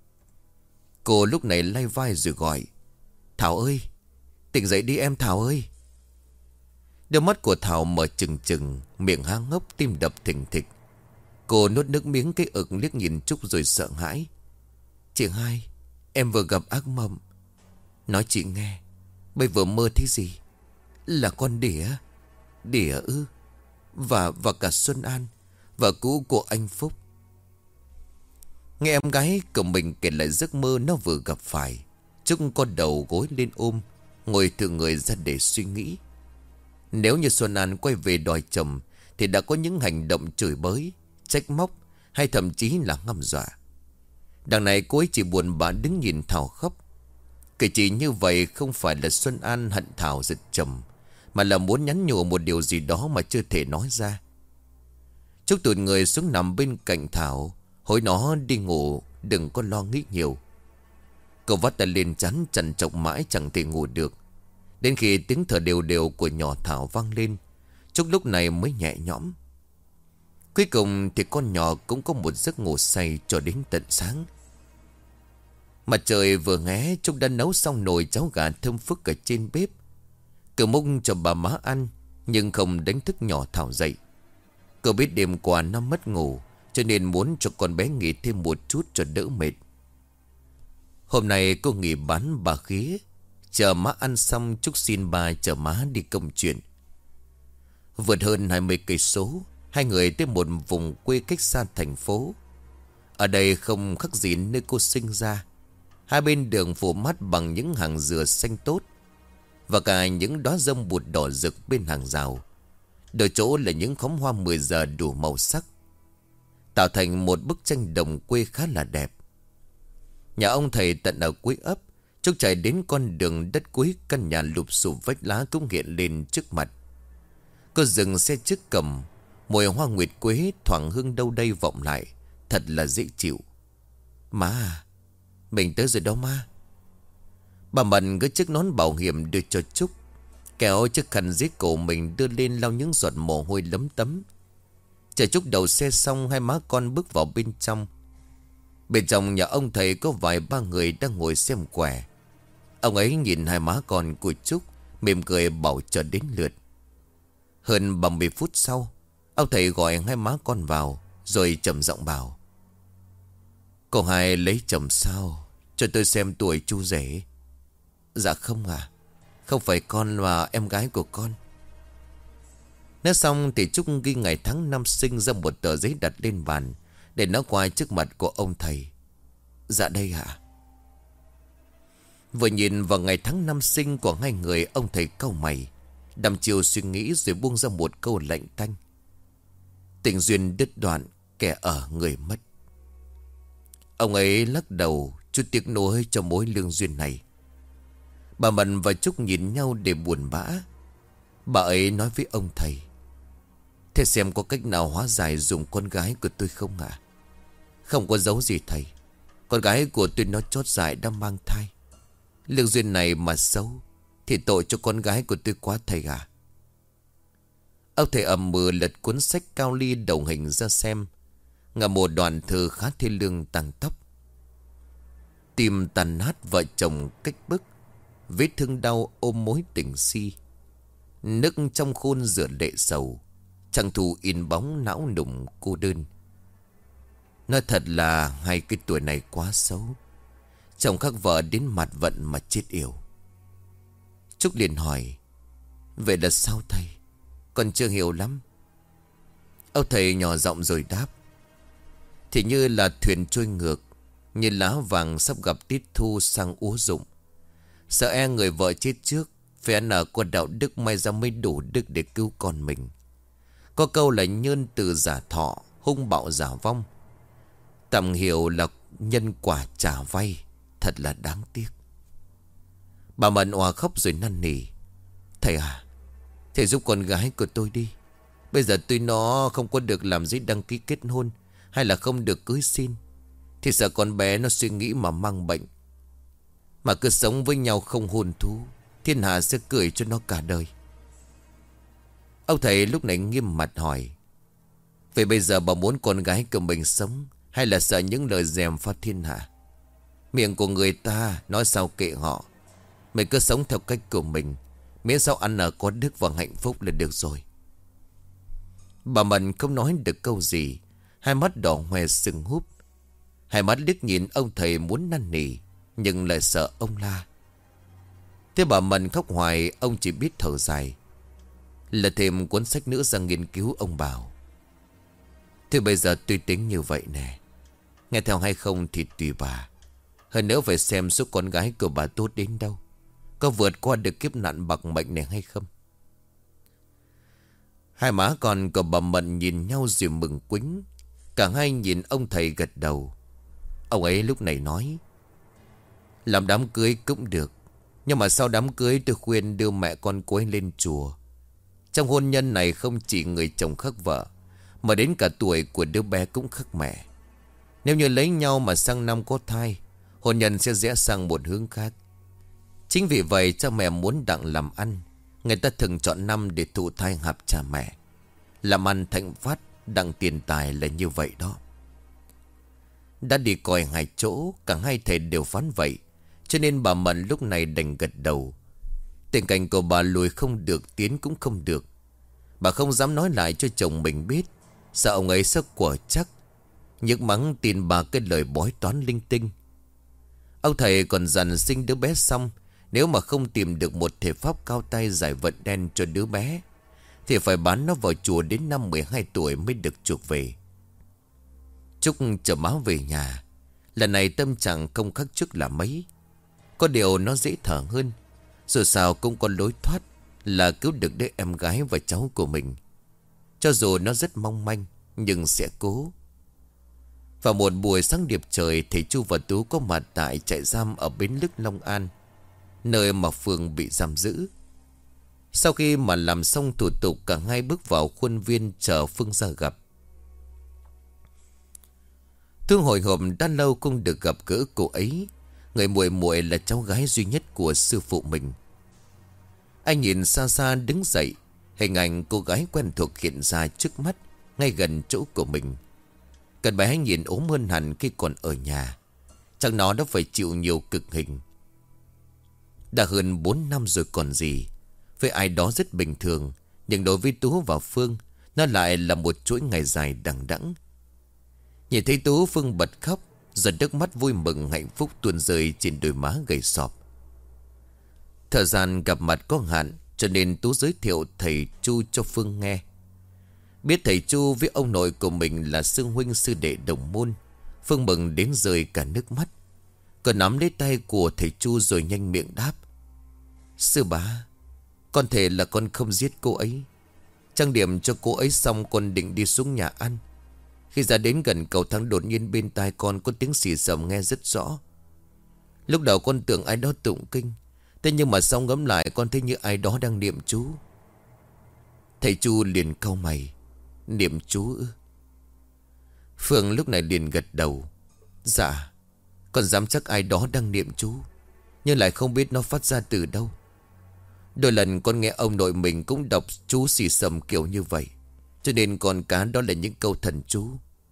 Cô lúc này lay vai rồi gọi: Thảo ơi, tỉnh dậy đi em Thảo ơi. Đôi mắt của Thảo mở trừng trừng, miệng há ngốc, tim đập thình thịch. Cô nuốt nước miếng cái ực, liếc nhìn Trúc rồi sợ hãi. Chị hai, em vừa gặp ác mộng. Nói chị nghe, bây vừa mơ thấy gì? Là con đỉa. Đỉa ư? Và cả Xuân An, vợ cũ của anh Phúc. Nghe em gái của mình kể lại giấc mơ nó vừa gặp phải, Trúc có đầu gối lên ôm, ngồi thử người ra để suy nghĩ. Nếu như Xuân An quay về đòi chồng thì đã có những hành động chửi bới, trách móc, hay thậm chí là ngầm dọa. Đằng này cô ấy chỉ buồn bã đứng nhìn Thảo khóc. Kể chỉ như vậy không phải là Xuân An hận Thảo giật chồng, mà là muốn nhắn nhủ một điều gì đó mà chưa thể nói ra. Trúc tụt người xuống nằm bên cạnh Thảo, hối nó đi ngủ, đừng có lo nghĩ nhiều. Cậu vắt tay lên trán trằn trọc mãi chẳng thể ngủ được. Đến khi tiếng thở đều đều của nhỏ Thảo vang lên, Trúc lúc này mới nhẹ nhõm. Cuối cùng thì con nhỏ cũng có một giấc ngủ say cho đến tận sáng. Mặt trời vừa ngé, Trúc đã nấu xong nồi cháo gà thơm phức ở trên bếp. Cậu múc cho bà má ăn, nhưng không đánh thức nhỏ Thảo dậy. Cậu biết đêm qua nó mất ngủ, cho nên muốn cho con bé nghỉ thêm một chút cho đỡ mệt. Hôm nay cô nghỉ bán bà khía. Chờ má ăn xong, Trúc xin bà chở má đi công chuyện. Vượt hơn 20 cây số, hai người tới một vùng quê cách xa thành phố. Ở đây không khác gì nơi cô sinh ra. Hai bên đường phủ mát bằng những hàng dừa xanh tốt, và cả những đóa dâm bụt đỏ rực bên hàng rào. Đôi chỗ là những khóm hoa 10 giờ đủ màu sắc, tạo thành một bức tranh đồng quê khá là đẹp. Nhà ông thầy tận ở cuối ấp. Trúc chạy đến con đường đất cuối, căn nhà lụp xụp vách lá cũng hiện lên trước mặt. Cô dừng xe trước cầm. Mùi hoa nguyệt quế thoảng hương đâu đây vọng lại, thật là dễ chịu. Má à, mình tới rồi đó má. Bà Mận gỡ chiếc nón bảo hiểm đưa cho Trúc, kéo chiếc khăn dưới cổ mình đưa lên lau những giọt mồ hôi lấm tấm. Chờ Trúc đầu xe xong, hai má con bước vào bên trong. Bên trong nhà ông thầy có vài ba người đang ngồi xem quẻ. Ông ấy nhìn hai má con của Trúc, mỉm cười bảo chờ đến lượt. Hơn 30 phút sau, ông thầy gọi hai má con vào, rồi trầm giọng bảo: Cô hai lấy chồng sao? Cho tôi xem tuổi chú rể. Dạ không à, không phải con mà em gái của con. Nói xong thì Trúc ghi ngày tháng năm sinh ra một tờ giấy đặt lên bàn, để nó qua trước mặt của ông thầy. Dạ đây ạ. Vừa nhìn vào ngày tháng năm sinh của hai người, ông thầy cau mày, đăm chiêu suy nghĩ rồi buông ra một câu lạnh tanh: Tình duyên đứt đoạn, kẻ ở người mất. Ông ấy lắc đầu, chút tiếc nuối cho mối lương duyên này. Bà Mận và Trúc nhìn nhau để buồn bã. Bà ấy nói với ông thầy: "Thế xem có cách nào hóa giải dùng con gái của tôi không ạ?" "Không có giấu gì thầy. Con gái của tôi nó chót dại đã mang thai. Lương duyên này mà xấu thì tội cho con gái của tôi quá thầy à." Ông thầy ầm mừ lật cuốn sách cao ly đồng hình ra xem. Ngả một đoạn thơ khá thiên lương tăng tóc: "Tim tàn nát vợ chồng cách bức, vết thương đau ôm mối tình si. Nước trong khôn rửa lệ sầu, chẳng thù in bóng não nùng cô đơn." Nói thật là hai cái tuổi này quá xấu. Chồng khác vợ đến mặt vận mà chết yểu. Trúc liền hỏi: "Vậy là sao thầy? Con chưa hiểu lắm." Ông thầy nhỏ giọng rồi đáp: "Thì như là thuyền trôi ngược, như lá vàng sắp gặp tiết thu sang úa rụng. Sợ e người vợ chết trước, phải ăn ở có đạo đức may ra mới đủ đức để cứu con mình. Có câu là nhơn từ giả thọ, hung bạo giả vong. Tạm hiểu là nhân quả trả vay, thật là đáng tiếc." Bà Mận òa khóc rồi năn nỉ: "Thầy à, thầy giúp con gái của tôi đi. Bây giờ tôi nó không có được làm giấy đăng ký kết hôn, hay là không được cưới xin, thì sợ con bé nó suy nghĩ mà mang bệnh. Mà cứ sống với nhau không hôn thú, thiên hạ sẽ cười cho nó cả đời." Ông thầy lúc này nghiêm mặt hỏi: "Vậy bây giờ bà muốn con gái của mình sống, hay là sợ những lời gièm pha thiên hạ? Miệng của người ta nói sao kệ họ. Mày cứ sống theo cách của mình, miễn sao ăn ở có đức và hạnh phúc là được rồi." Bà Mận không nói được câu gì. Hai mắt đỏ hoe sưng húp. Hai mắt liếc nhìn ông thầy muốn năn nỉ, nhưng lại sợ ông la. Thế bà Mận khóc hoài. Ông chỉ biết thở dài, lật thêm cuốn sách nữa ra nghiên cứu. Ông bảo: "Thế bây giờ tôi tính như vậy nè, nghe theo hay không thì tùy bà. Hơn nữa phải xem số con gái của bà tốt đến đâu, có vượt qua được kiếp nạn bạc mệnh này hay không." Hai má con của bà Mận nhìn nhau rồi mừng quính. Cả hai nhìn ông thầy gật đầu. Ông ấy lúc này nói: "Làm đám cưới cũng được, nhưng mà sau đám cưới tôi khuyên đưa mẹ con cô ấy lên chùa. Trong hôn nhân này không chỉ người chồng khác vợ, mà đến cả tuổi của đứa bé cũng khác mẹ. Nếu như lấy nhau mà sang năm có thai, hôn nhân sẽ rẽ sang một hướng khác. Chính vì vậy cha mẹ muốn đặng làm ăn, người ta thường chọn năm để thụ thai hợp cha mẹ. Làm ăn thịnh phát, đặng tiền tài là như vậy đó." Đã đi coi hai chỗ, cả hai thầy đều phán vậy, cho nên bà Mận lúc này đành gật đầu. Tình cảnh của bà lùi không được, tiến cũng không được. Bà không dám nói lại cho chồng mình biết, sợ ông ấy sẽ quả chắc, nhức mắng tin bà cái lời bói toán linh tinh. Ông thầy còn dặn sinh đứa bé xong, nếu mà không tìm được một thể pháp cao tay giải vận đen cho đứa bé, thì phải bán nó vào chùa đến năm 12 tuổi mới được chuộc về. Trúc chở máu về nhà. Lần này tâm trạng không khác trước là mấy. Có điều nó dễ thở hơn. Dù sao cũng có lối thoát là cứu được đứa em gái và cháu của mình. Cho dù nó rất mong manh, nhưng sẽ cố. Vào một buổi sáng điệp trời, thầy Chu và Tú có mặt tại trại giam ở Bến Lức, Long An, nơi mà Phương bị giam giữ. Sau khi mà làm xong thủ tục, cả hai bước vào khuôn viên chờ Phương ra gặp. Thương hồi hộp đã lâu cũng được gặp gỡ cô ấy. Người muội muội là cháu gái duy nhất của sư phụ mình. Anh nhìn xa xa đứng dậy, hình ảnh cô gái quen thuộc hiện ra trước mắt, ngay gần chỗ của mình. Cần bé nhìn ốm hơn hẳn khi còn ở nhà. Chắc nó đã phải chịu nhiều cực hình. Đã hơn 4 năm rồi còn gì. Với ai đó rất bình thường, nhưng đối với Tú và Phương, nó lại là một chuỗi ngày dài đằng đẵng. Nhìn thấy Tú, Phương bật khóc, rồi nước mắt vui mừng hạnh phúc tuôn rơi trên đôi má gầy sọp. Thời gian gặp mặt có hạn, cho nên Tú giới thiệu thầy Chu cho Phương nghe. Biết thầy Chu với ông nội của mình là sư huynh sư đệ đồng môn, Phương mừng đến rơi cả nước mắt. Cô nắm lấy tay của thầy Chu rồi nhanh miệng đáp: "Sư bá, con thề là con không giết cô ấy. Trang điểm cho cô ấy xong, con định đi xuống nhà ăn. Khi ra đến gần cầu thang, đột nhiên bên tai con có tiếng xì xầm nghe rất rõ. Lúc đầu con tưởng ai đó tụng kinh, Thế nhưng mà sau ngẫm lại con thấy như ai đó đang niệm chú. Thầy Chu liền cau mày. Niệm chú ư? Phương lúc này liền gật đầu. Dạ, con dám chắc ai đó đang niệm chú, nhưng lại không biết nó phát ra từ đâu. Đôi lần con nghe ông nội mình cũng đọc chú xì xầm kiểu như vậy, cho nên con cá đó là những câu thần chú.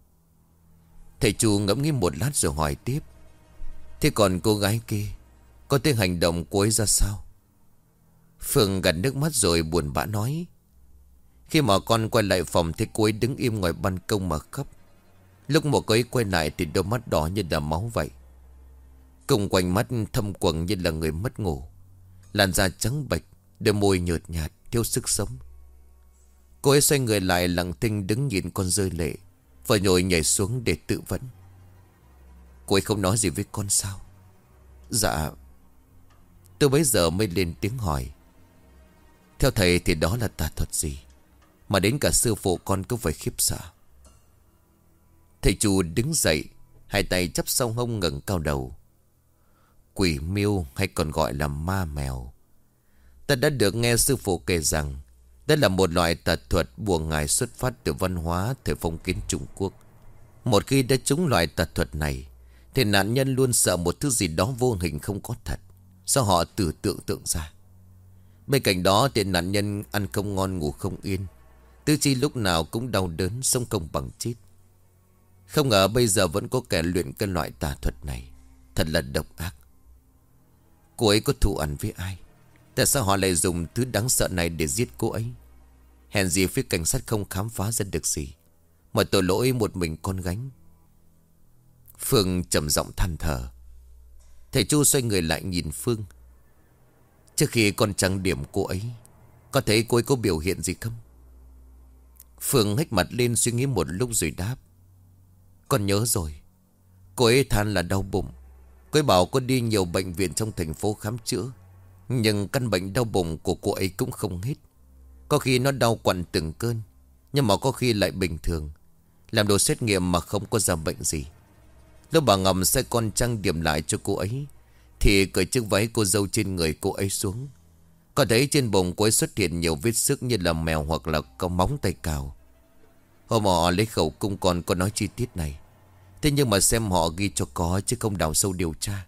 Thầy Chu ngẫm nghĩ một lát rồi hỏi tiếp. Thế còn cô gái kia, có thấy hành động của ấy ra sao? Phương gạt nước mắt rồi buồn bã nói. Khi mà con quay lại phòng thì cô ấy đứng im ngoài ban công mà khóc. Lúc mà cô ấy quay lại thì đôi mắt đỏ như là máu vậy. Cùng quanh mắt thâm quầng như là người mất ngủ. Làn da trắng bệch, đôi môi nhợt nhạt, thiếu sức sống. Cô ấy xoay người lại lặng thinh đứng nhìn con rơi lệ, và nhồi nhảy xuống để tự vẫn. Cô ấy không nói gì với con sao? Dạ. Tôi bấy giờ mới lên tiếng hỏi. Theo thầy thì đó là tà thuật gì mà đến cả sư phụ con cũng phải khiếp sợ? Thầy Chu đứng dậy, hai tay chắp sau hông ngẩng cao đầu. Quỷ miêu hay còn gọi là ma mèo. Ta đã được nghe sư phụ kể rằng đây là một loại tà thuật bùa ngải xuất phát từ văn hóa thời phong kiến Trung Quốc. Một khi đã trúng loại tà thuật này thì nạn nhân luôn sợ một thứ gì đó vô hình không có thật, do họ tưởng tượng ra. Bên cạnh đó thì nạn nhân ăn không ngon ngủ không yên, tứ chi lúc nào cũng đau đớn, sống không bằng chết. Không ngờ bây giờ vẫn có kẻ luyện cái loại tà thuật này, thật là độc ác. Cô ấy có thù ẩn với ai? Tại sao họ lại dùng thứ đáng sợ này để giết cô ấy? Hèn gì phía cảnh sát không khám phá ra được gì, mà tội lỗi một mình con gánh. Phương trầm giọng than thở. Thầy Chu xoay người lại nhìn Phương. Trước khi con trang điểm cô ấy, có thấy cô ấy có biểu hiện gì không? Phương hếch mặt lên suy nghĩ một lúc rồi đáp. Con nhớ rồi. Cô ấy than là đau bụng. Cô ấy bảo có đi nhiều bệnh viện trong thành phố khám chữa, nhưng căn bệnh đau bụng của cô ấy cũng không hết. Có khi nó đau quặn từng cơn, nhưng mà có khi lại bình thường. Làm đồ xét nghiệm mà không có ra bệnh gì. Lúc bà Ngầm sai con trang điểm lại cho cô ấy thì cởi chiếc váy cô dâu trên người cô ấy xuống. Có thấy trên bụng cô ấy xuất hiện nhiều vết xước như là mèo hoặc là có móng tay cào. Hôm họ lấy khẩu cung con có nói chi tiết này. Thế nhưng mà xem họ ghi cho có chứ không đào sâu điều tra.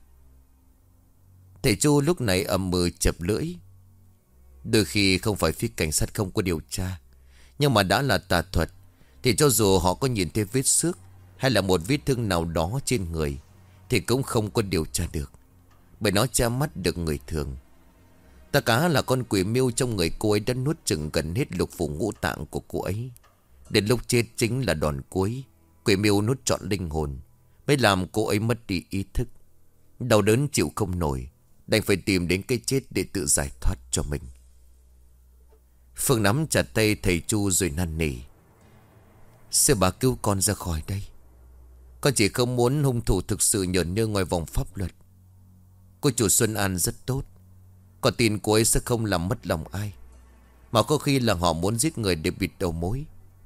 Thầy Chu lúc này ầm mừ chập lưỡi. Đôi khi không phải phía cảnh sát không có điều tra, nhưng mà đã là tà thuật thì cho dù họ có nhìn thấy vết xước hay là một vết thương nào đó trên người thì cũng không có điều tra được, bởi nó che mắt được người thường. Ta cá là con quỷ miêu trong người cô ấy đã nuốt chửng gần hết lục phủ ngũ tạng của cô ấy. Đến lúc chết chính là đòn cuối, quỷ miêu nuốt trọn linh hồn, mới làm cô ấy mất đi ý thức. Đau đớn chịu không nổi, đành phải tìm đến cái chết để tự giải thoát cho mình. Phương nắm chặt tay thầy Chu rồi năn nỉ. Sư bà cứu con ra khỏi đây. Con chỉ không muốn hung thủ thực sự nhởn nhơ ngoài vòng pháp luật. Cô chủ Xuân An rất tốt, con tin cô ấy sẽ không làm mất lòng ai, mà có khi là họ muốn giết người để bịt đầu mối.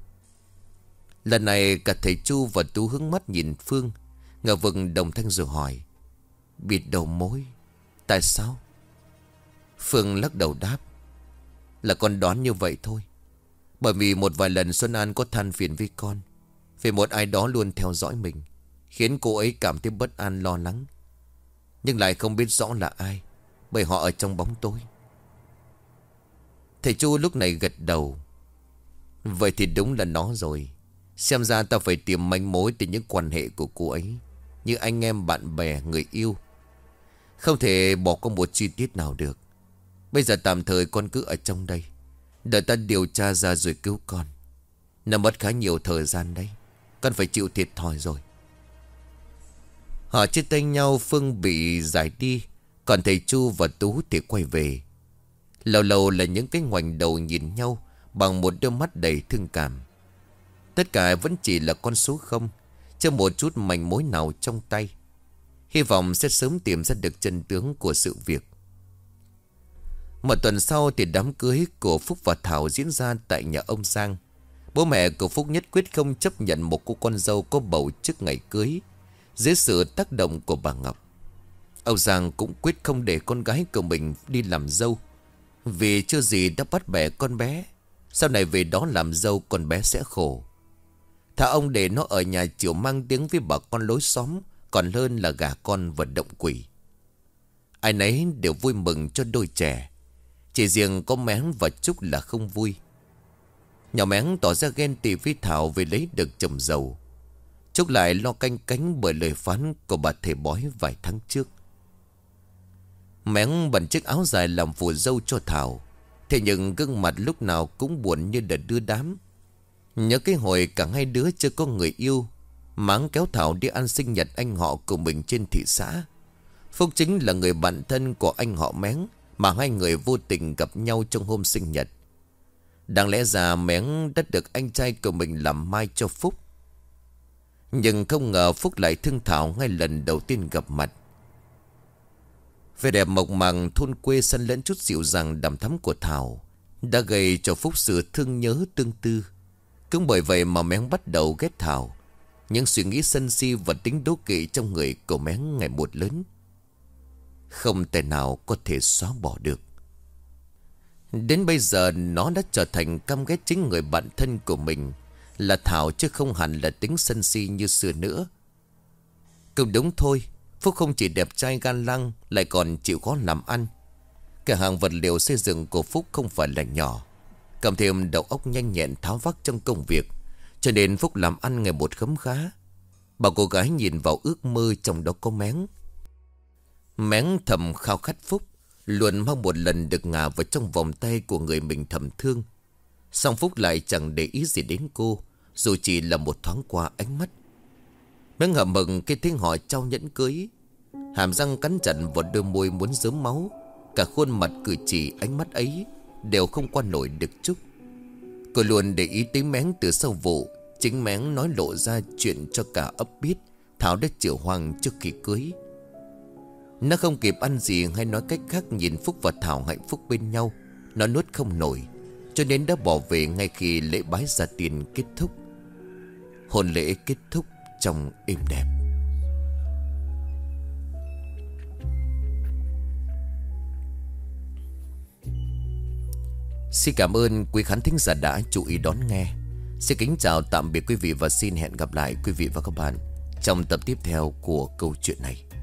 Lần này cả thầy Chu và Tú hướng mắt nhìn Phương, ngờ vực đồng thanh rồi hỏi. Bịt đầu mối? Tại sao? Phương lắc đầu đáp. Là con đoán như vậy thôi. Bởi vì một vài lần Xuân An có than phiền với con về một ai đó luôn theo dõi mình, khiến cô ấy cảm thấy bất an lo lắng, nhưng lại không biết rõ là ai, bởi họ ở trong bóng tối. Thầy Chu lúc này gật đầu. Vậy thì đúng là nó rồi. Xem ra ta phải tìm manh mối từ những quan hệ của cô ấy, như anh em, bạn bè, người yêu. Không thể bỏ qua một chi tiết nào được. Bây giờ tạm thời con cứ ở trong đây, đợi ta điều tra ra rồi cứu con. Nó mất khá nhiều thời gian đấy, con phải chịu thiệt thòi rồi. Họ chia tay nhau, Phương bị giải đi, còn thầy Chu và Tú thì quay về. Lâu lâu là những cái ngoảnh đầu nhìn nhau bằng một đôi mắt đầy thương cảm. Tất cả vẫn chỉ là con số không, chưa một chút manh mối nào trong tay. Hy vọng sẽ sớm tìm ra được chân tướng của sự việc. Một tuần sau thì đám cưới của Phúc và Thảo diễn ra tại nhà ông Giang. Bố mẹ của Phúc nhất quyết không chấp nhận một cô con dâu có bầu trước ngày cưới, dưới sự tác động của bà Ngọc. Ông Giang cũng quyết không để con gái của mình đi làm dâu, vì chưa gì đã bắt bẻ con bé. Sau này về đó làm dâu con bé sẽ khổ. Thà ông để nó ở nhà chịu mang tiếng với bà con lối xóm, còn hơn là gả con vận động quỷ. Ai nấy đều vui mừng cho đôi trẻ. Chỉ riêng có Mén và Trúc là không vui. Nhỏ Mén tỏ ra ghen tị với Thảo vì lấy được chồng giàu. Trúc lại lo canh cánh bởi lời phán của bà thầy bói vài tháng trước. Mén bận chiếc áo dài làm phù dâu cho Thảo. Thế nhưng gương mặt lúc nào cũng buồn như đợt đưa đám. Nhớ cái hồi cả hai đứa chưa có người yêu, Máng kéo Thảo đi ăn sinh nhật anh họ của mình trên thị xã. Phúc chính là người bạn thân của anh họ Mén, mà hai người vô tình gặp nhau trong hôm sinh nhật. Đáng lẽ ra Mén đã được anh trai của mình làm mai cho Phúc. Nhưng không ngờ Phúc lại thương Thảo ngay lần đầu tiên gặp mặt. Vẻ đẹp mộc màng thôn quê xen lẫn chút dịu dàng đằm thắm của Thảo đã gây cho Phúc sự thương nhớ tương tư. Cũng bởi vậy mà Mén bắt đầu ghét Thảo. Những suy nghĩ sân si và tính đố kỵ trong người của Mén ngày một lớn, không thể nào có thể xóa bỏ được. Đến bây giờ nó đã trở thành căm ghét chính người bạn thân của mình là Thảo, chứ không hẳn là tính sân si như xưa nữa. Cũng đúng thôi, Phúc không chỉ đẹp trai gan lăng, lại còn chịu khó làm ăn. Cửa hàng vật liệu xây dựng của Phúc không phải là nhỏ, cộng thêm đầu óc nhanh nhẹn tháo vắt trong công việc, cho nên Phúc làm ăn ngày một khấm khá. Bà cô gái nhìn vào ước mơ trong đó có Mén. Mén thầm khao khát Phúc, luôn mong một lần được ngả vào trong vòng tay của người mình thầm thương. Song Phúc lại chẳng để ý gì đến cô, dù chỉ là một thoáng qua ánh mắt. Mén ngậm mừng khi thấy họ trao nhẫn cưới, hàm răng cắn chặt vào đôi môi muốn rớm máu. Cả khuôn mặt cử chỉ ánh mắt ấy đều không qua nổi được Trúc. Cô luôn để ý tới Mén từ sau vụ. Chính Mén nói lộ ra chuyện cho cả ấp biết Thảo đã chịu Hoàng trước khi cưới. Nó không kịp ăn gì hay nói cách khác, nhìn Phúc và Thảo hạnh phúc bên nhau, nó nuốt không nổi, cho nên đã bỏ về ngay khi lễ bái gia tiền kết thúc. Hôn lễ kết thúc trong êm đẹp. Xin cảm ơn quý khán thính giả đã chú ý đón nghe. Xin kính chào tạm biệt quý vị và xin hẹn gặp lại quý vị và các bạn trong tập tiếp theo của câu chuyện này.